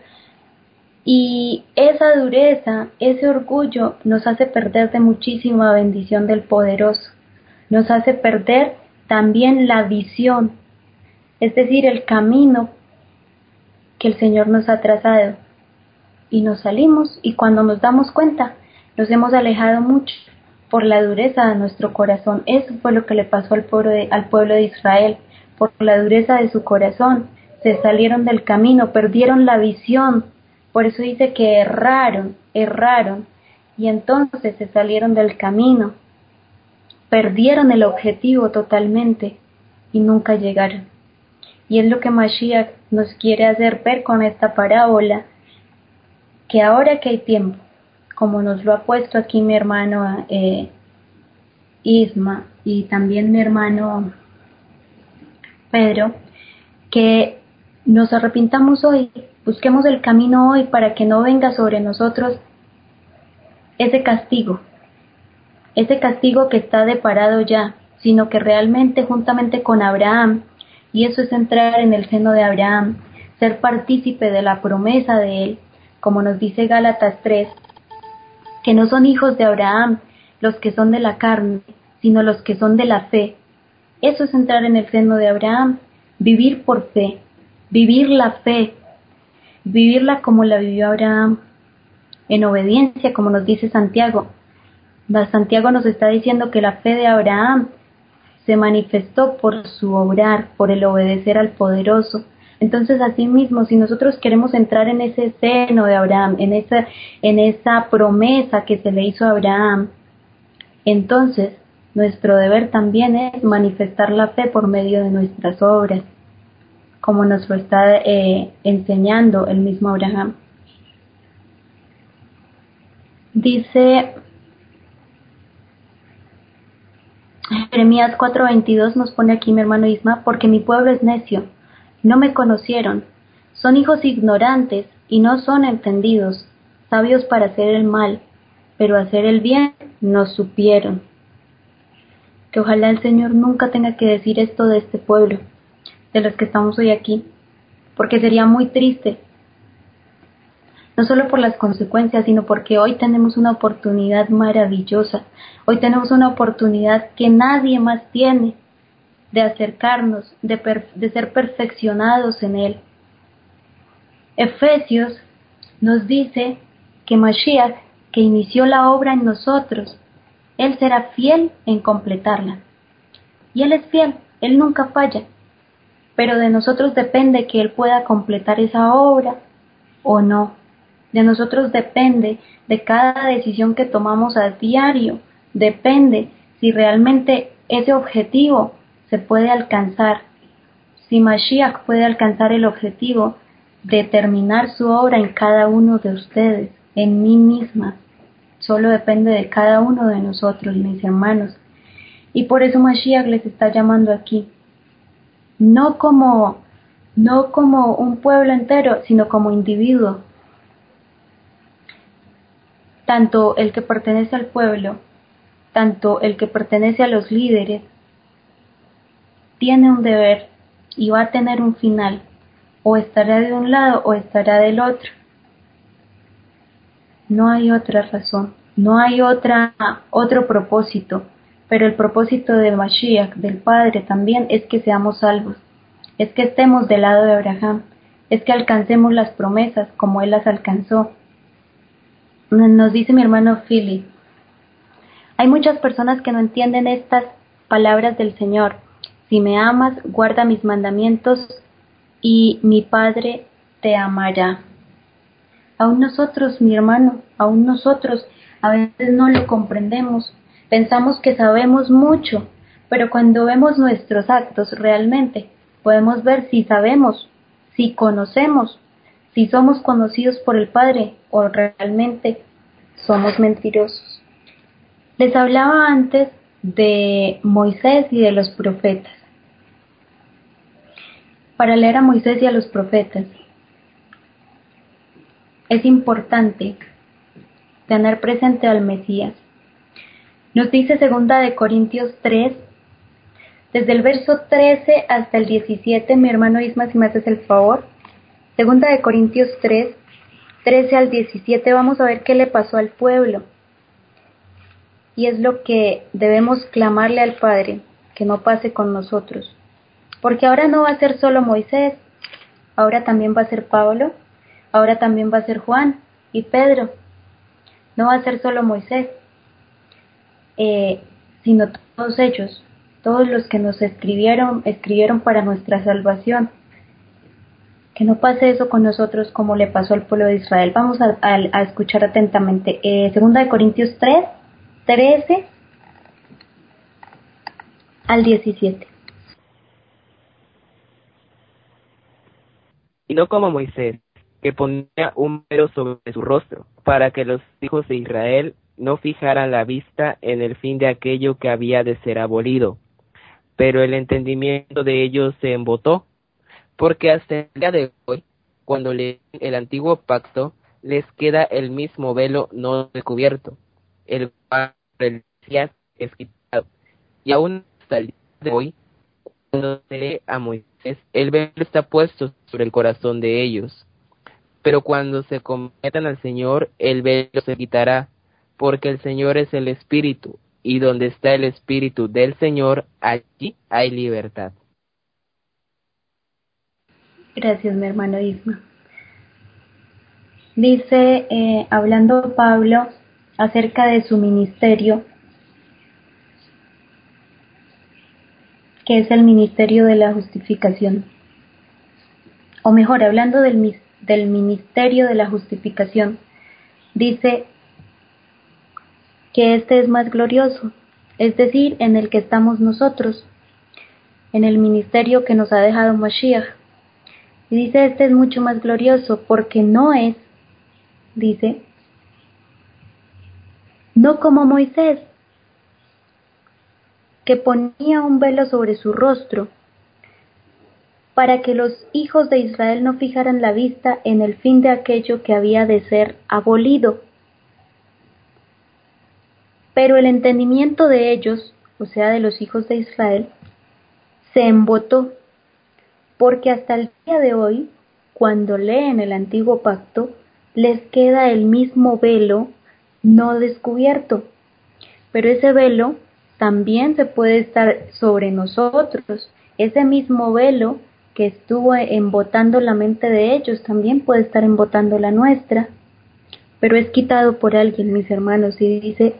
Y esa dureza, ese orgullo nos hace perder de muchísima bendición del Poderoso, nos hace perder también la visión, es decir, el camino que el Señor nos ha trazado, y nos salimos, y cuando nos damos cuenta nos hemos alejado mucho por la dureza de nuestro corazón. Eso fue lo que le pasó al pueblo de, al pueblo de Israel. Por la dureza de su corazón se salieron del camino, perdieron la visión. Por eso dice que erraron, erraron, y entonces se salieron del camino, perdieron el objetivo totalmente y nunca llegaron. Y es lo que Mashiach nos quiere hacer ver con esta parábola, que ahora que hay tiempo, como nos lo ha puesto aquí mi hermano eh, Isma y también mi hermano Pedro, que nos arrepintamos hoy, busquemos el camino hoy para que no venga sobre nosotros ese castigo, ese castigo que está deparado ya, sino que realmente juntamente con Abraham, y eso es entrar en el seno de Abraham, ser partícipe de la promesa de Él, como nos dice Gálatas tres, que no son hijos de Abraham los que son de la carne, sino los que son de la fe. Eso es entrar en el seno de Abraham, vivir por fe, vivir la fe, vivirla como la vivió Abraham, en obediencia, como nos dice Santiago. Santiago nos está diciendo que la fe de Abraham se manifestó por su obrar, por el obedecer al poderoso. Entonces, asimismo, si nosotros queremos entrar en ese seno de Abraham, en esa, en esa promesa que se le hizo a Abraham, entonces nuestro deber también es manifestar la fe por medio de nuestras obras, como nos lo está eh, enseñando el mismo Abraham. Dice Jeremías cuatro veintidós, nos pone aquí mi hermano Isma, porque mi pueblo es necio, no me conocieron, son hijos ignorantes y no son entendidos, sabios para hacer el mal, pero hacer el bien no supieron. Que ojalá el Señor nunca tenga que decir esto de este pueblo, de los que estamos hoy aquí, porque sería muy triste, no solo por las consecuencias, sino porque hoy tenemos una oportunidad maravillosa, hoy tenemos una oportunidad que nadie más tiene, de acercarnos, de, per, de ser perfeccionados en Él. Efesios nos dice que Mashiach, que inició la obra en nosotros, Él será fiel en completarla. Y Él es fiel, Él nunca falla, pero de nosotros depende que Él pueda completar esa obra o no. De nosotros depende, de cada decisión que tomamos a diario, depende si realmente ese objetivo se puede alcanzar. Si Mashiach puede alcanzar el objetivo de terminar su obra en cada uno de ustedes, en mí misma, solo depende de cada uno de nosotros, mis hermanos. Y por eso Mashiach les está llamando aquí, no como, no como un pueblo entero, sino como individuo. Tanto el que pertenece al pueblo, tanto el que pertenece a los líderes, tiene un deber y va a tener un final, o estará de un lado o estará del otro. No hay otra razón, no hay otra, otro propósito, pero el propósito de Mashiach, del Padre también, es que seamos salvos, es que estemos del lado de Abraham, es que alcancemos las promesas como Él las alcanzó. Nos dice mi hermano Philly, hay muchas personas que no entienden estas palabras del Señor. Si me amas, guarda mis mandamientos y mi Padre te amará. Aún nosotros, mi hermano, aún nosotros a veces no lo comprendemos. Pensamos que sabemos mucho, pero cuando vemos nuestros actos realmente podemos ver si sabemos, si conocemos, si somos conocidos por el Padre o realmente somos mentirosos. Les hablaba antes de Moisés y de los profetas. Para leer a Moisés y a los profetas es importante tener presente al Mesías. Nos dice segunda de Corintios tres, desde el verso trece hasta el diecisiete, mi hermano Isma, si me haces el favor. Segunda de Corintios tres, trece al diecisiete, vamos a ver qué le pasó al pueblo. Y es lo que debemos clamarle al Padre, que no pase con nosotros. Porque ahora no va a ser solo Moisés, ahora también va a ser Pablo, ahora también va a ser Juan y Pedro. No va a ser solo Moisés, eh, sino todos ellos, todos los que nos escribieron, escribieron para nuestra salvación. Que no pase eso con nosotros como le pasó al pueblo de Israel. Vamos a, a, a escuchar atentamente. Eh, Segunda de Corintios tres, trece al diecisiete. Y no como Moisés, que ponía un velo sobre su rostro, para que los hijos de Israel no fijaran la vista en el fin de aquello que había de ser abolido. Pero el entendimiento de ellos se embotó, porque hasta el día de hoy, cuando leen el antiguo pacto, les queda el mismo velo no descubierto, el cual el Mesías es quitado. Y aún hasta el día de hoy, cuando se lee a Moisés Moisés, el velo está puesto sobre el corazón de ellos. Pero cuando se conviertan al Señor, el velo se quitará, porque el Señor es el Espíritu, y donde está el Espíritu del Señor, allí hay libertad. Gracias, mi hermano Isma. Dice, eh, hablando Pablo acerca de su ministerio, que es el ministerio de la justificación. O mejor, hablando del, del ministerio de la justificación, dice que este es más glorioso, es decir, en el que estamos nosotros, en el ministerio que nos ha dejado Mashiach. Y dice, este es mucho más glorioso porque no es, dice, no como Moisés, que ponía un velo sobre su rostro, para que los hijos de Israel no fijaran la vista en el fin de aquello que había de ser abolido. Pero el entendimiento de ellos, o sea, de los hijos de Israel, se embotó, porque hasta el día de hoy, cuando leen el antiguo pacto, les queda el mismo velo no descubierto. Pero ese velo también se puede estar sobre nosotros. Ese mismo velo que estuvo embotando la mente de ellos también puede estar embotando la nuestra. Pero es quitado por alguien, mis hermanos, y dice,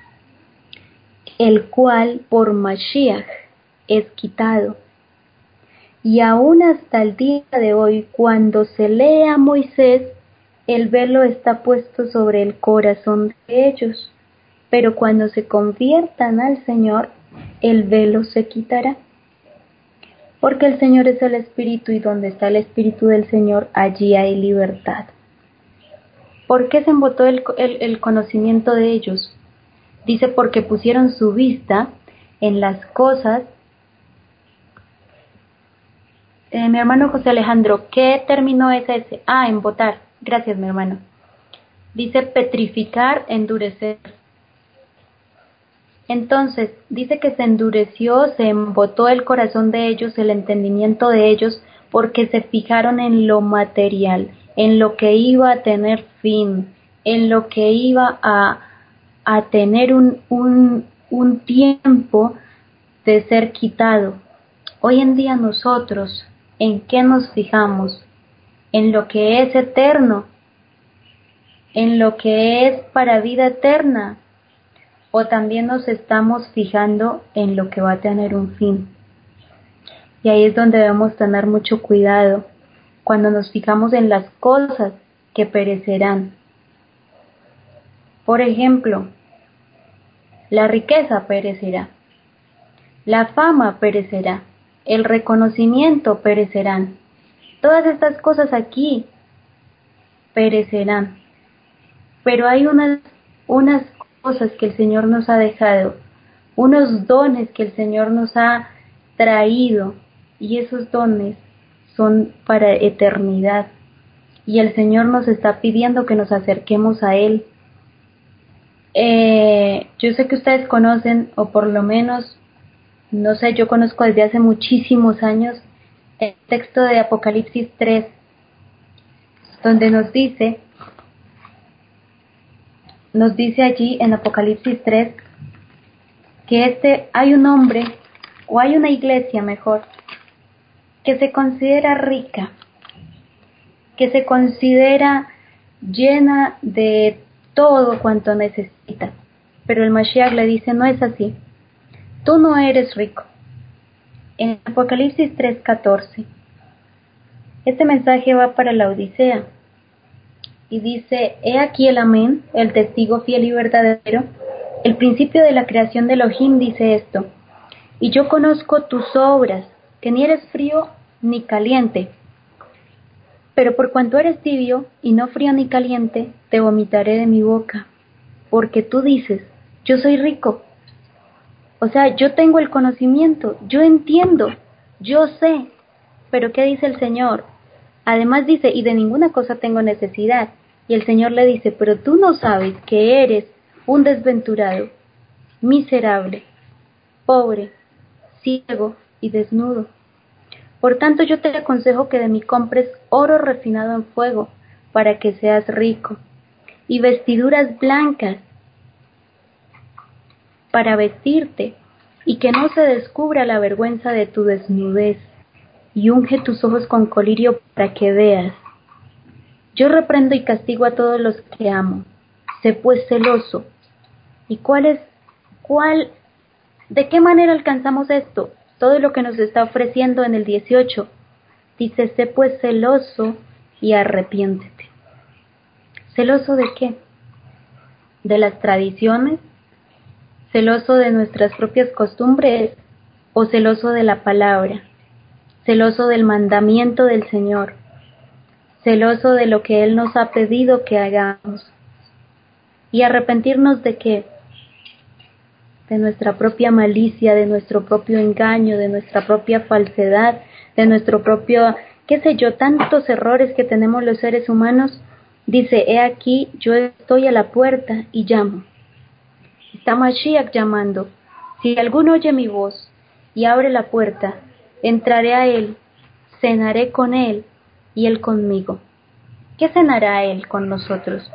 el cual por Mashiach es quitado. Y aún hasta el día de hoy, cuando se lee a Moisés, el velo está puesto sobre el corazón de ellos. Pero cuando se conviertan al Señor, el velo se quitará. Porque el Señor es el Espíritu y donde está el Espíritu del Señor, allí hay libertad. ¿Por qué se embotó el, el, el conocimiento de ellos? Dice, porque pusieron su vista en las cosas. Eh, mi hermano José Alejandro, ¿qué término es ese? Ah, embotar. Gracias, mi hermano. Dice petrificar, endurecer. Entonces, dice que se endureció, se embotó el corazón de ellos, el entendimiento de ellos, porque se fijaron en lo material, en lo que iba a tener fin, en lo que iba a, a tener un, un, un tiempo de ser quitado. Hoy en día nosotros, ¿en qué nos fijamos? En lo que es eterno, en lo que es para vida eterna, o también nos estamos fijando en lo que va a tener un fin. Y ahí es donde debemos tener mucho cuidado, cuando nos fijamos en las cosas que perecerán. Por ejemplo, la riqueza perecerá, la fama perecerá, el reconocimiento perecerán. Todas estas cosas aquí perecerán. Pero hay unas, unas cosas que el Señor nos ha dejado, unos dones que el Señor nos ha traído, y esos dones son para eternidad. Y el Señor nos está pidiendo que nos acerquemos a Él. Eh, yo sé que ustedes conocen, o por lo menos, no sé, yo conozco desde hace muchísimos años el texto de Apocalipsis tres, donde nos dice, nos dice allí en Apocalipsis tres, que este, hay un hombre, o hay una iglesia mejor, que se considera rica, que se considera llena de todo cuanto necesita. Pero el Mashiach le dice, no es así, tú no eres rico. En Apocalipsis tres catorce, este mensaje va para la Odisea, y dice, he aquí el Amén, el testigo fiel y verdadero, el principio de la creación de Elohim dice esto, y yo conozco tus obras, que ni eres frío ni caliente. Pero por cuanto eres tibio y no frío ni caliente, te vomitaré de mi boca. Porque tú dices, yo soy rico. O sea, yo tengo el conocimiento, yo entiendo, yo sé. Pero ¿qué dice el Señor? Además dice, y de ninguna cosa tengo necesidad. Y el Señor le dice, pero tú no sabes que eres un desventurado, miserable, pobre, ciego y desnudo. Por tanto yo te aconsejo que de mí compres oro refinado en fuego, para que seas rico, y vestiduras blancas para vestirte, y que no se descubra la vergüenza de tu desnudez, y unge tus ojos con colirio para que veas. Yo reprendo y castigo a todos los que amo. Sé pues celoso. ¿Y cuál es, cuál, de qué manera alcanzamos esto? Todo lo que nos está ofreciendo en el dieciocho. Dice, sé pues celoso y arrepiéntete. ¿Celoso de qué? ¿De las tradiciones? ¿Celoso de nuestras propias costumbres? ¿O celoso de la palabra? ¿Celoso del mandamiento del Señor? ¿Celoso de lo que Él nos ha pedido que hagamos? ¿Y arrepentirnos de qué? De nuestra propia malicia, de nuestro propio engaño, de nuestra propia falsedad, de nuestro propio, qué sé yo, tantos errores que tenemos los seres humanos. Dice, he aquí, yo estoy a la puerta y llamo. Está Mashiach llamando. Si alguno oye mi voz y abre la puerta, entraré a él, cenaré con él y él conmigo. ¿Qué cenará él con nosotros?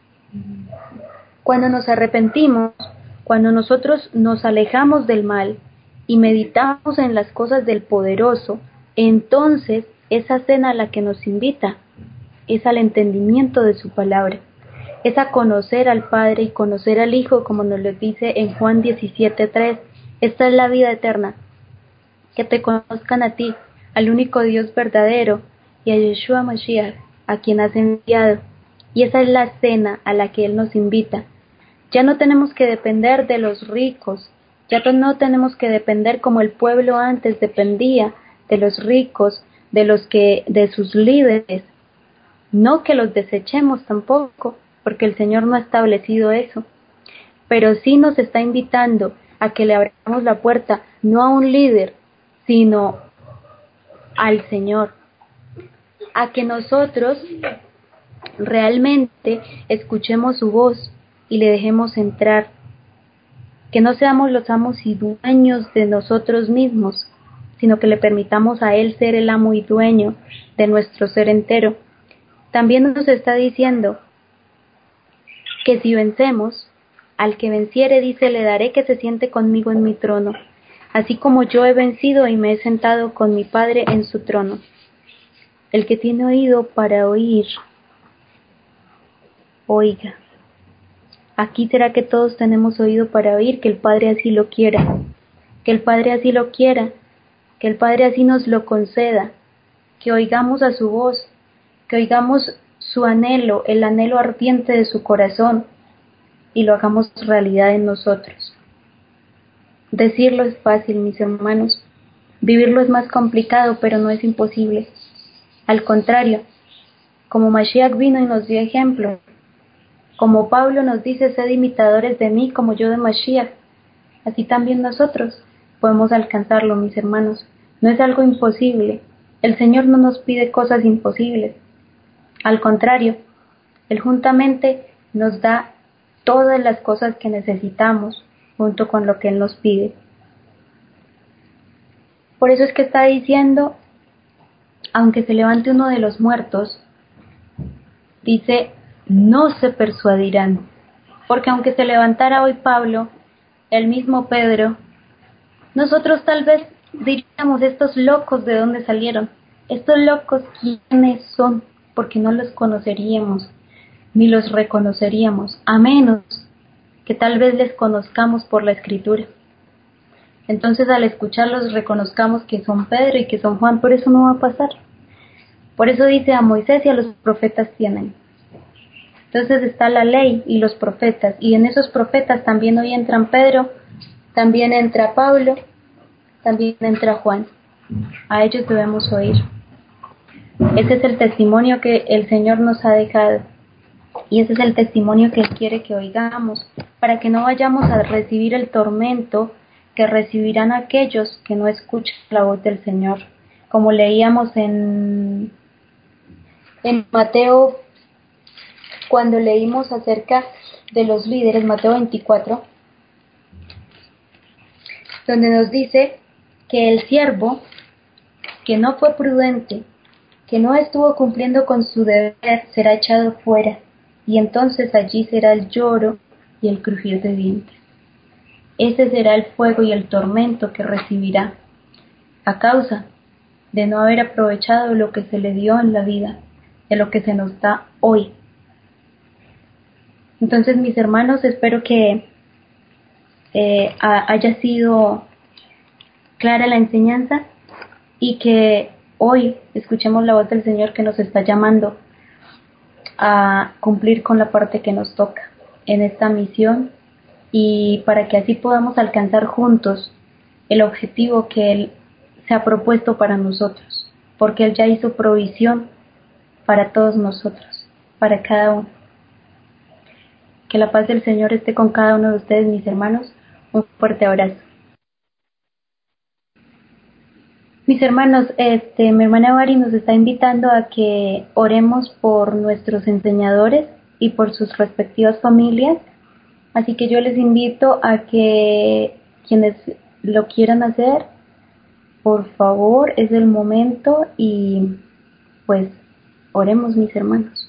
Cuando nos arrepentimos, cuando nosotros nos alejamos del mal y meditamos en las cosas del Poderoso, entonces esa cena a la que nos invita es al entendimiento de su palabra, es a conocer al Padre y conocer al Hijo, como nos lo dice en Juan diecisiete tres. Esta es la vida eterna, que te conozcan a ti, al único Dios verdadero, y a Yeshua Mashiach, a quien has enviado. Y esa es la cena a la que Él nos invita. Ya no tenemos que depender de los ricos, ya no tenemos que depender como el pueblo antes dependía de los ricos, de los que, de sus líderes. No que los desechemos tampoco, porque el Señor no ha establecido eso, pero sí nos está invitando a que le abramos la puerta no a un líder, sino al Señor, a que nosotros realmente escuchemos su voz y le dejemos entrar, que no seamos los amos y dueños de nosotros mismos, sino que le permitamos a Él ser el amo y dueño de nuestro ser entero. También nos está diciendo que si vencemos, al que venciere, dice, le daré que se siente conmigo en mi trono, así como yo he vencido y me he sentado con mi Padre en su trono. El que tiene oído para oír, oiga. Aquí será que todos tenemos oído para oír, que el Padre así lo quiera, que el Padre así lo quiera, que el Padre así nos lo conceda, que oigamos a su voz, que oigamos su anhelo, el anhelo ardiente de su corazón, y lo hagamos realidad en nosotros. Decirlo es fácil, mis hermanos, vivirlo es más complicado, pero no es imposible. Al contrario, como Mashiach vino y nos dio ejemplo, como Pablo nos dice, sed imitadores de mí como yo de Mashiach, así también nosotros podemos alcanzarlo, mis hermanos. No es algo imposible. El Señor no nos pide cosas imposibles. Al contrario, Él juntamente nos da todas las cosas que necesitamos junto con lo que Él nos pide. Por eso es que está diciendo, aunque se levante uno de los muertos, dice, no se persuadirán. Porque aunque se levantara hoy Pablo, el mismo Pedro, nosotros tal vez diríamos, estos locos, ¿de dónde salieron? Estos locos, ¿quiénes son? Porque no los conoceríamos, ni los reconoceríamos, a menos que tal vez les conozcamos por la Escritura. Entonces al escucharlos reconozcamos que son Pedro y que son Juan, pero eso no va a pasar. Por eso dice, a Moisés y a los profetas tienen. Entonces está la ley y los profetas, y en esos profetas también hoy entran Pedro, también entra Pablo, también entra Juan. A ellos debemos oír. Ese es el testimonio que el Señor nos ha dejado, y ese es el testimonio que Él quiere que oigamos, para que no vayamos a recibir el tormento que recibirán aquellos que no escuchan la voz del Señor. Como leíamos en, en Mateo, cuando leímos acerca de los líderes, Mateo veinticuatro, donde nos dice que el siervo que no fue prudente, que no estuvo cumpliendo con su deber, será echado fuera, y entonces allí será el lloro y el crujir de dientes. Ese será el fuego y el tormento que recibirá, a causa de no haber aprovechado lo que se le dio en la vida, de lo que se nos da hoy. Entonces, mis hermanos, espero que eh, haya sido clara la enseñanza y que hoy escuchemos la voz del Señor que nos está llamando a cumplir con la parte que nos toca en esta misión, y para que así podamos alcanzar juntos el objetivo que Él se ha propuesto para nosotros, porque Él ya hizo provisión para todos nosotros, para cada uno. Que la paz del Señor esté con cada uno de ustedes, mis hermanos. Un fuerte abrazo. Mis hermanos, este, mi hermana Bari nos está invitando a que oremos por nuestros enseñadores y por sus respectivas familias. Así que yo les invito a que quienes lo quieran hacer, por favor, es el momento y pues oremos, mis hermanos.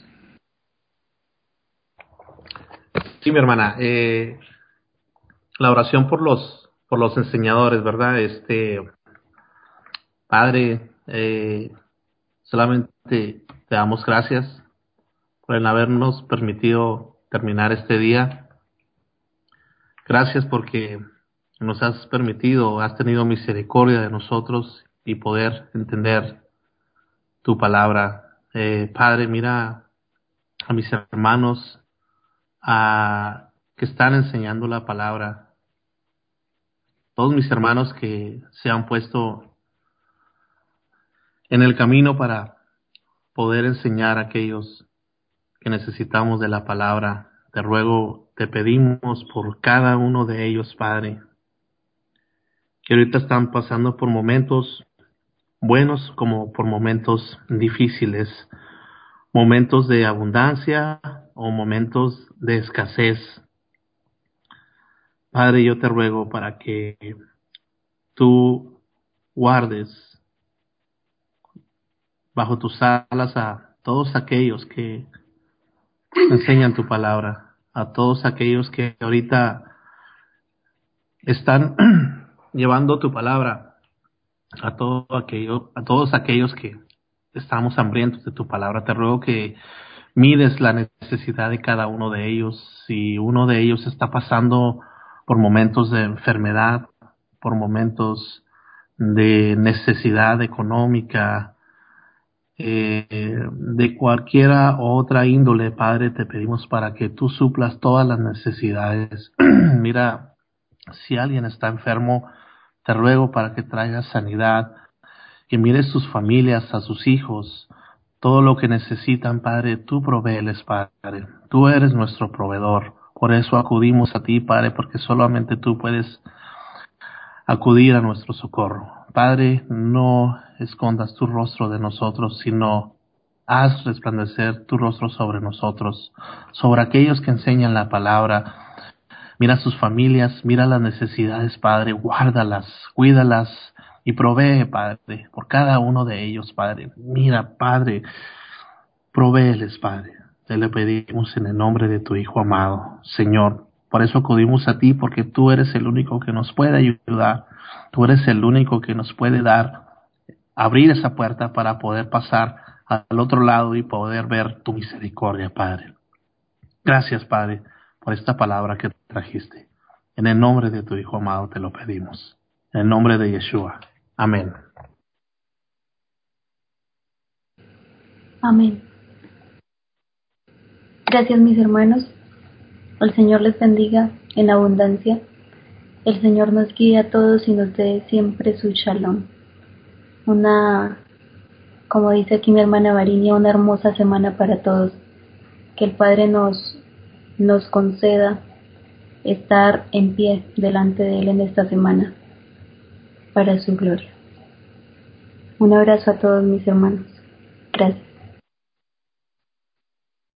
Sí, mi hermana, eh, la oración por los por los enseñadores, ¿verdad? Este, Padre, eh, solamente te damos gracias por el habernos permitido terminar este día. Gracias porque nos has permitido, has tenido misericordia de nosotros y poder entender tu palabra. Eh, Padre, mira a mis hermanos a, que están enseñando la palabra. Todos mis hermanos que se han puesto en el camino para poder enseñar a aquellos que necesitamos de la palabra. Te ruego, te pedimos por cada uno de ellos, Padre, que ahorita están pasando por momentos buenos como por momentos difíciles, momentos de abundancia o momentos de escasez. Padre, yo te ruego para que tú guardes bajo tus alas a todos aquellos que enseñan tu palabra, a todos aquellos que ahorita están llevando tu palabra, a todo aquello, a todos aquellos que estamos hambrientos de tu palabra. Te ruego que mides la necesidad de cada uno de ellos. Si uno de ellos está pasando por momentos de enfermedad, por momentos de necesidad económica, eh, de cualquiera otra índole, Padre, te pedimos para que tú suplas todas las necesidades. Mira, si alguien está enfermo, te ruego para que traigas sanidad, que mires sus familias, a sus hijos, todo lo que necesitan, Padre, tú provéeles, Padre. Tú eres nuestro proveedor. Por eso acudimos a ti, Padre, porque solamente tú puedes acudir a nuestro socorro. Padre, no escondas tu rostro de nosotros, sino haz resplandecer tu rostro sobre nosotros, sobre aquellos que enseñan la palabra. Mira sus familias, mira las necesidades, Padre, guárdalas, cuídalas y provee, Padre, por cada uno de ellos, Padre. Mira, Padre, provéeles, Padre. Te lo pedimos en el nombre de tu Hijo amado, Señor. Por eso acudimos a ti, porque tú eres el único que nos puede ayudar. Tú eres el único que nos puede dar, abrir esa puerta para poder pasar al otro lado y poder ver tu misericordia, Padre. Gracias, Padre, por esta palabra que trajiste. En el nombre de tu Hijo amado te lo pedimos. En el nombre de Yeshua. Amén. Amén. Gracias, mis hermanos. El Señor les bendiga en abundancia. El Señor nos guíe a todos y nos dé siempre su shalom. Una, como dice aquí mi hermana Varinia, una hermosa semana para todos. Que el Padre nos, nos conceda estar en pie delante de Él en esta semana para su gloria. Un abrazo a todos mis hermanos. Gracias.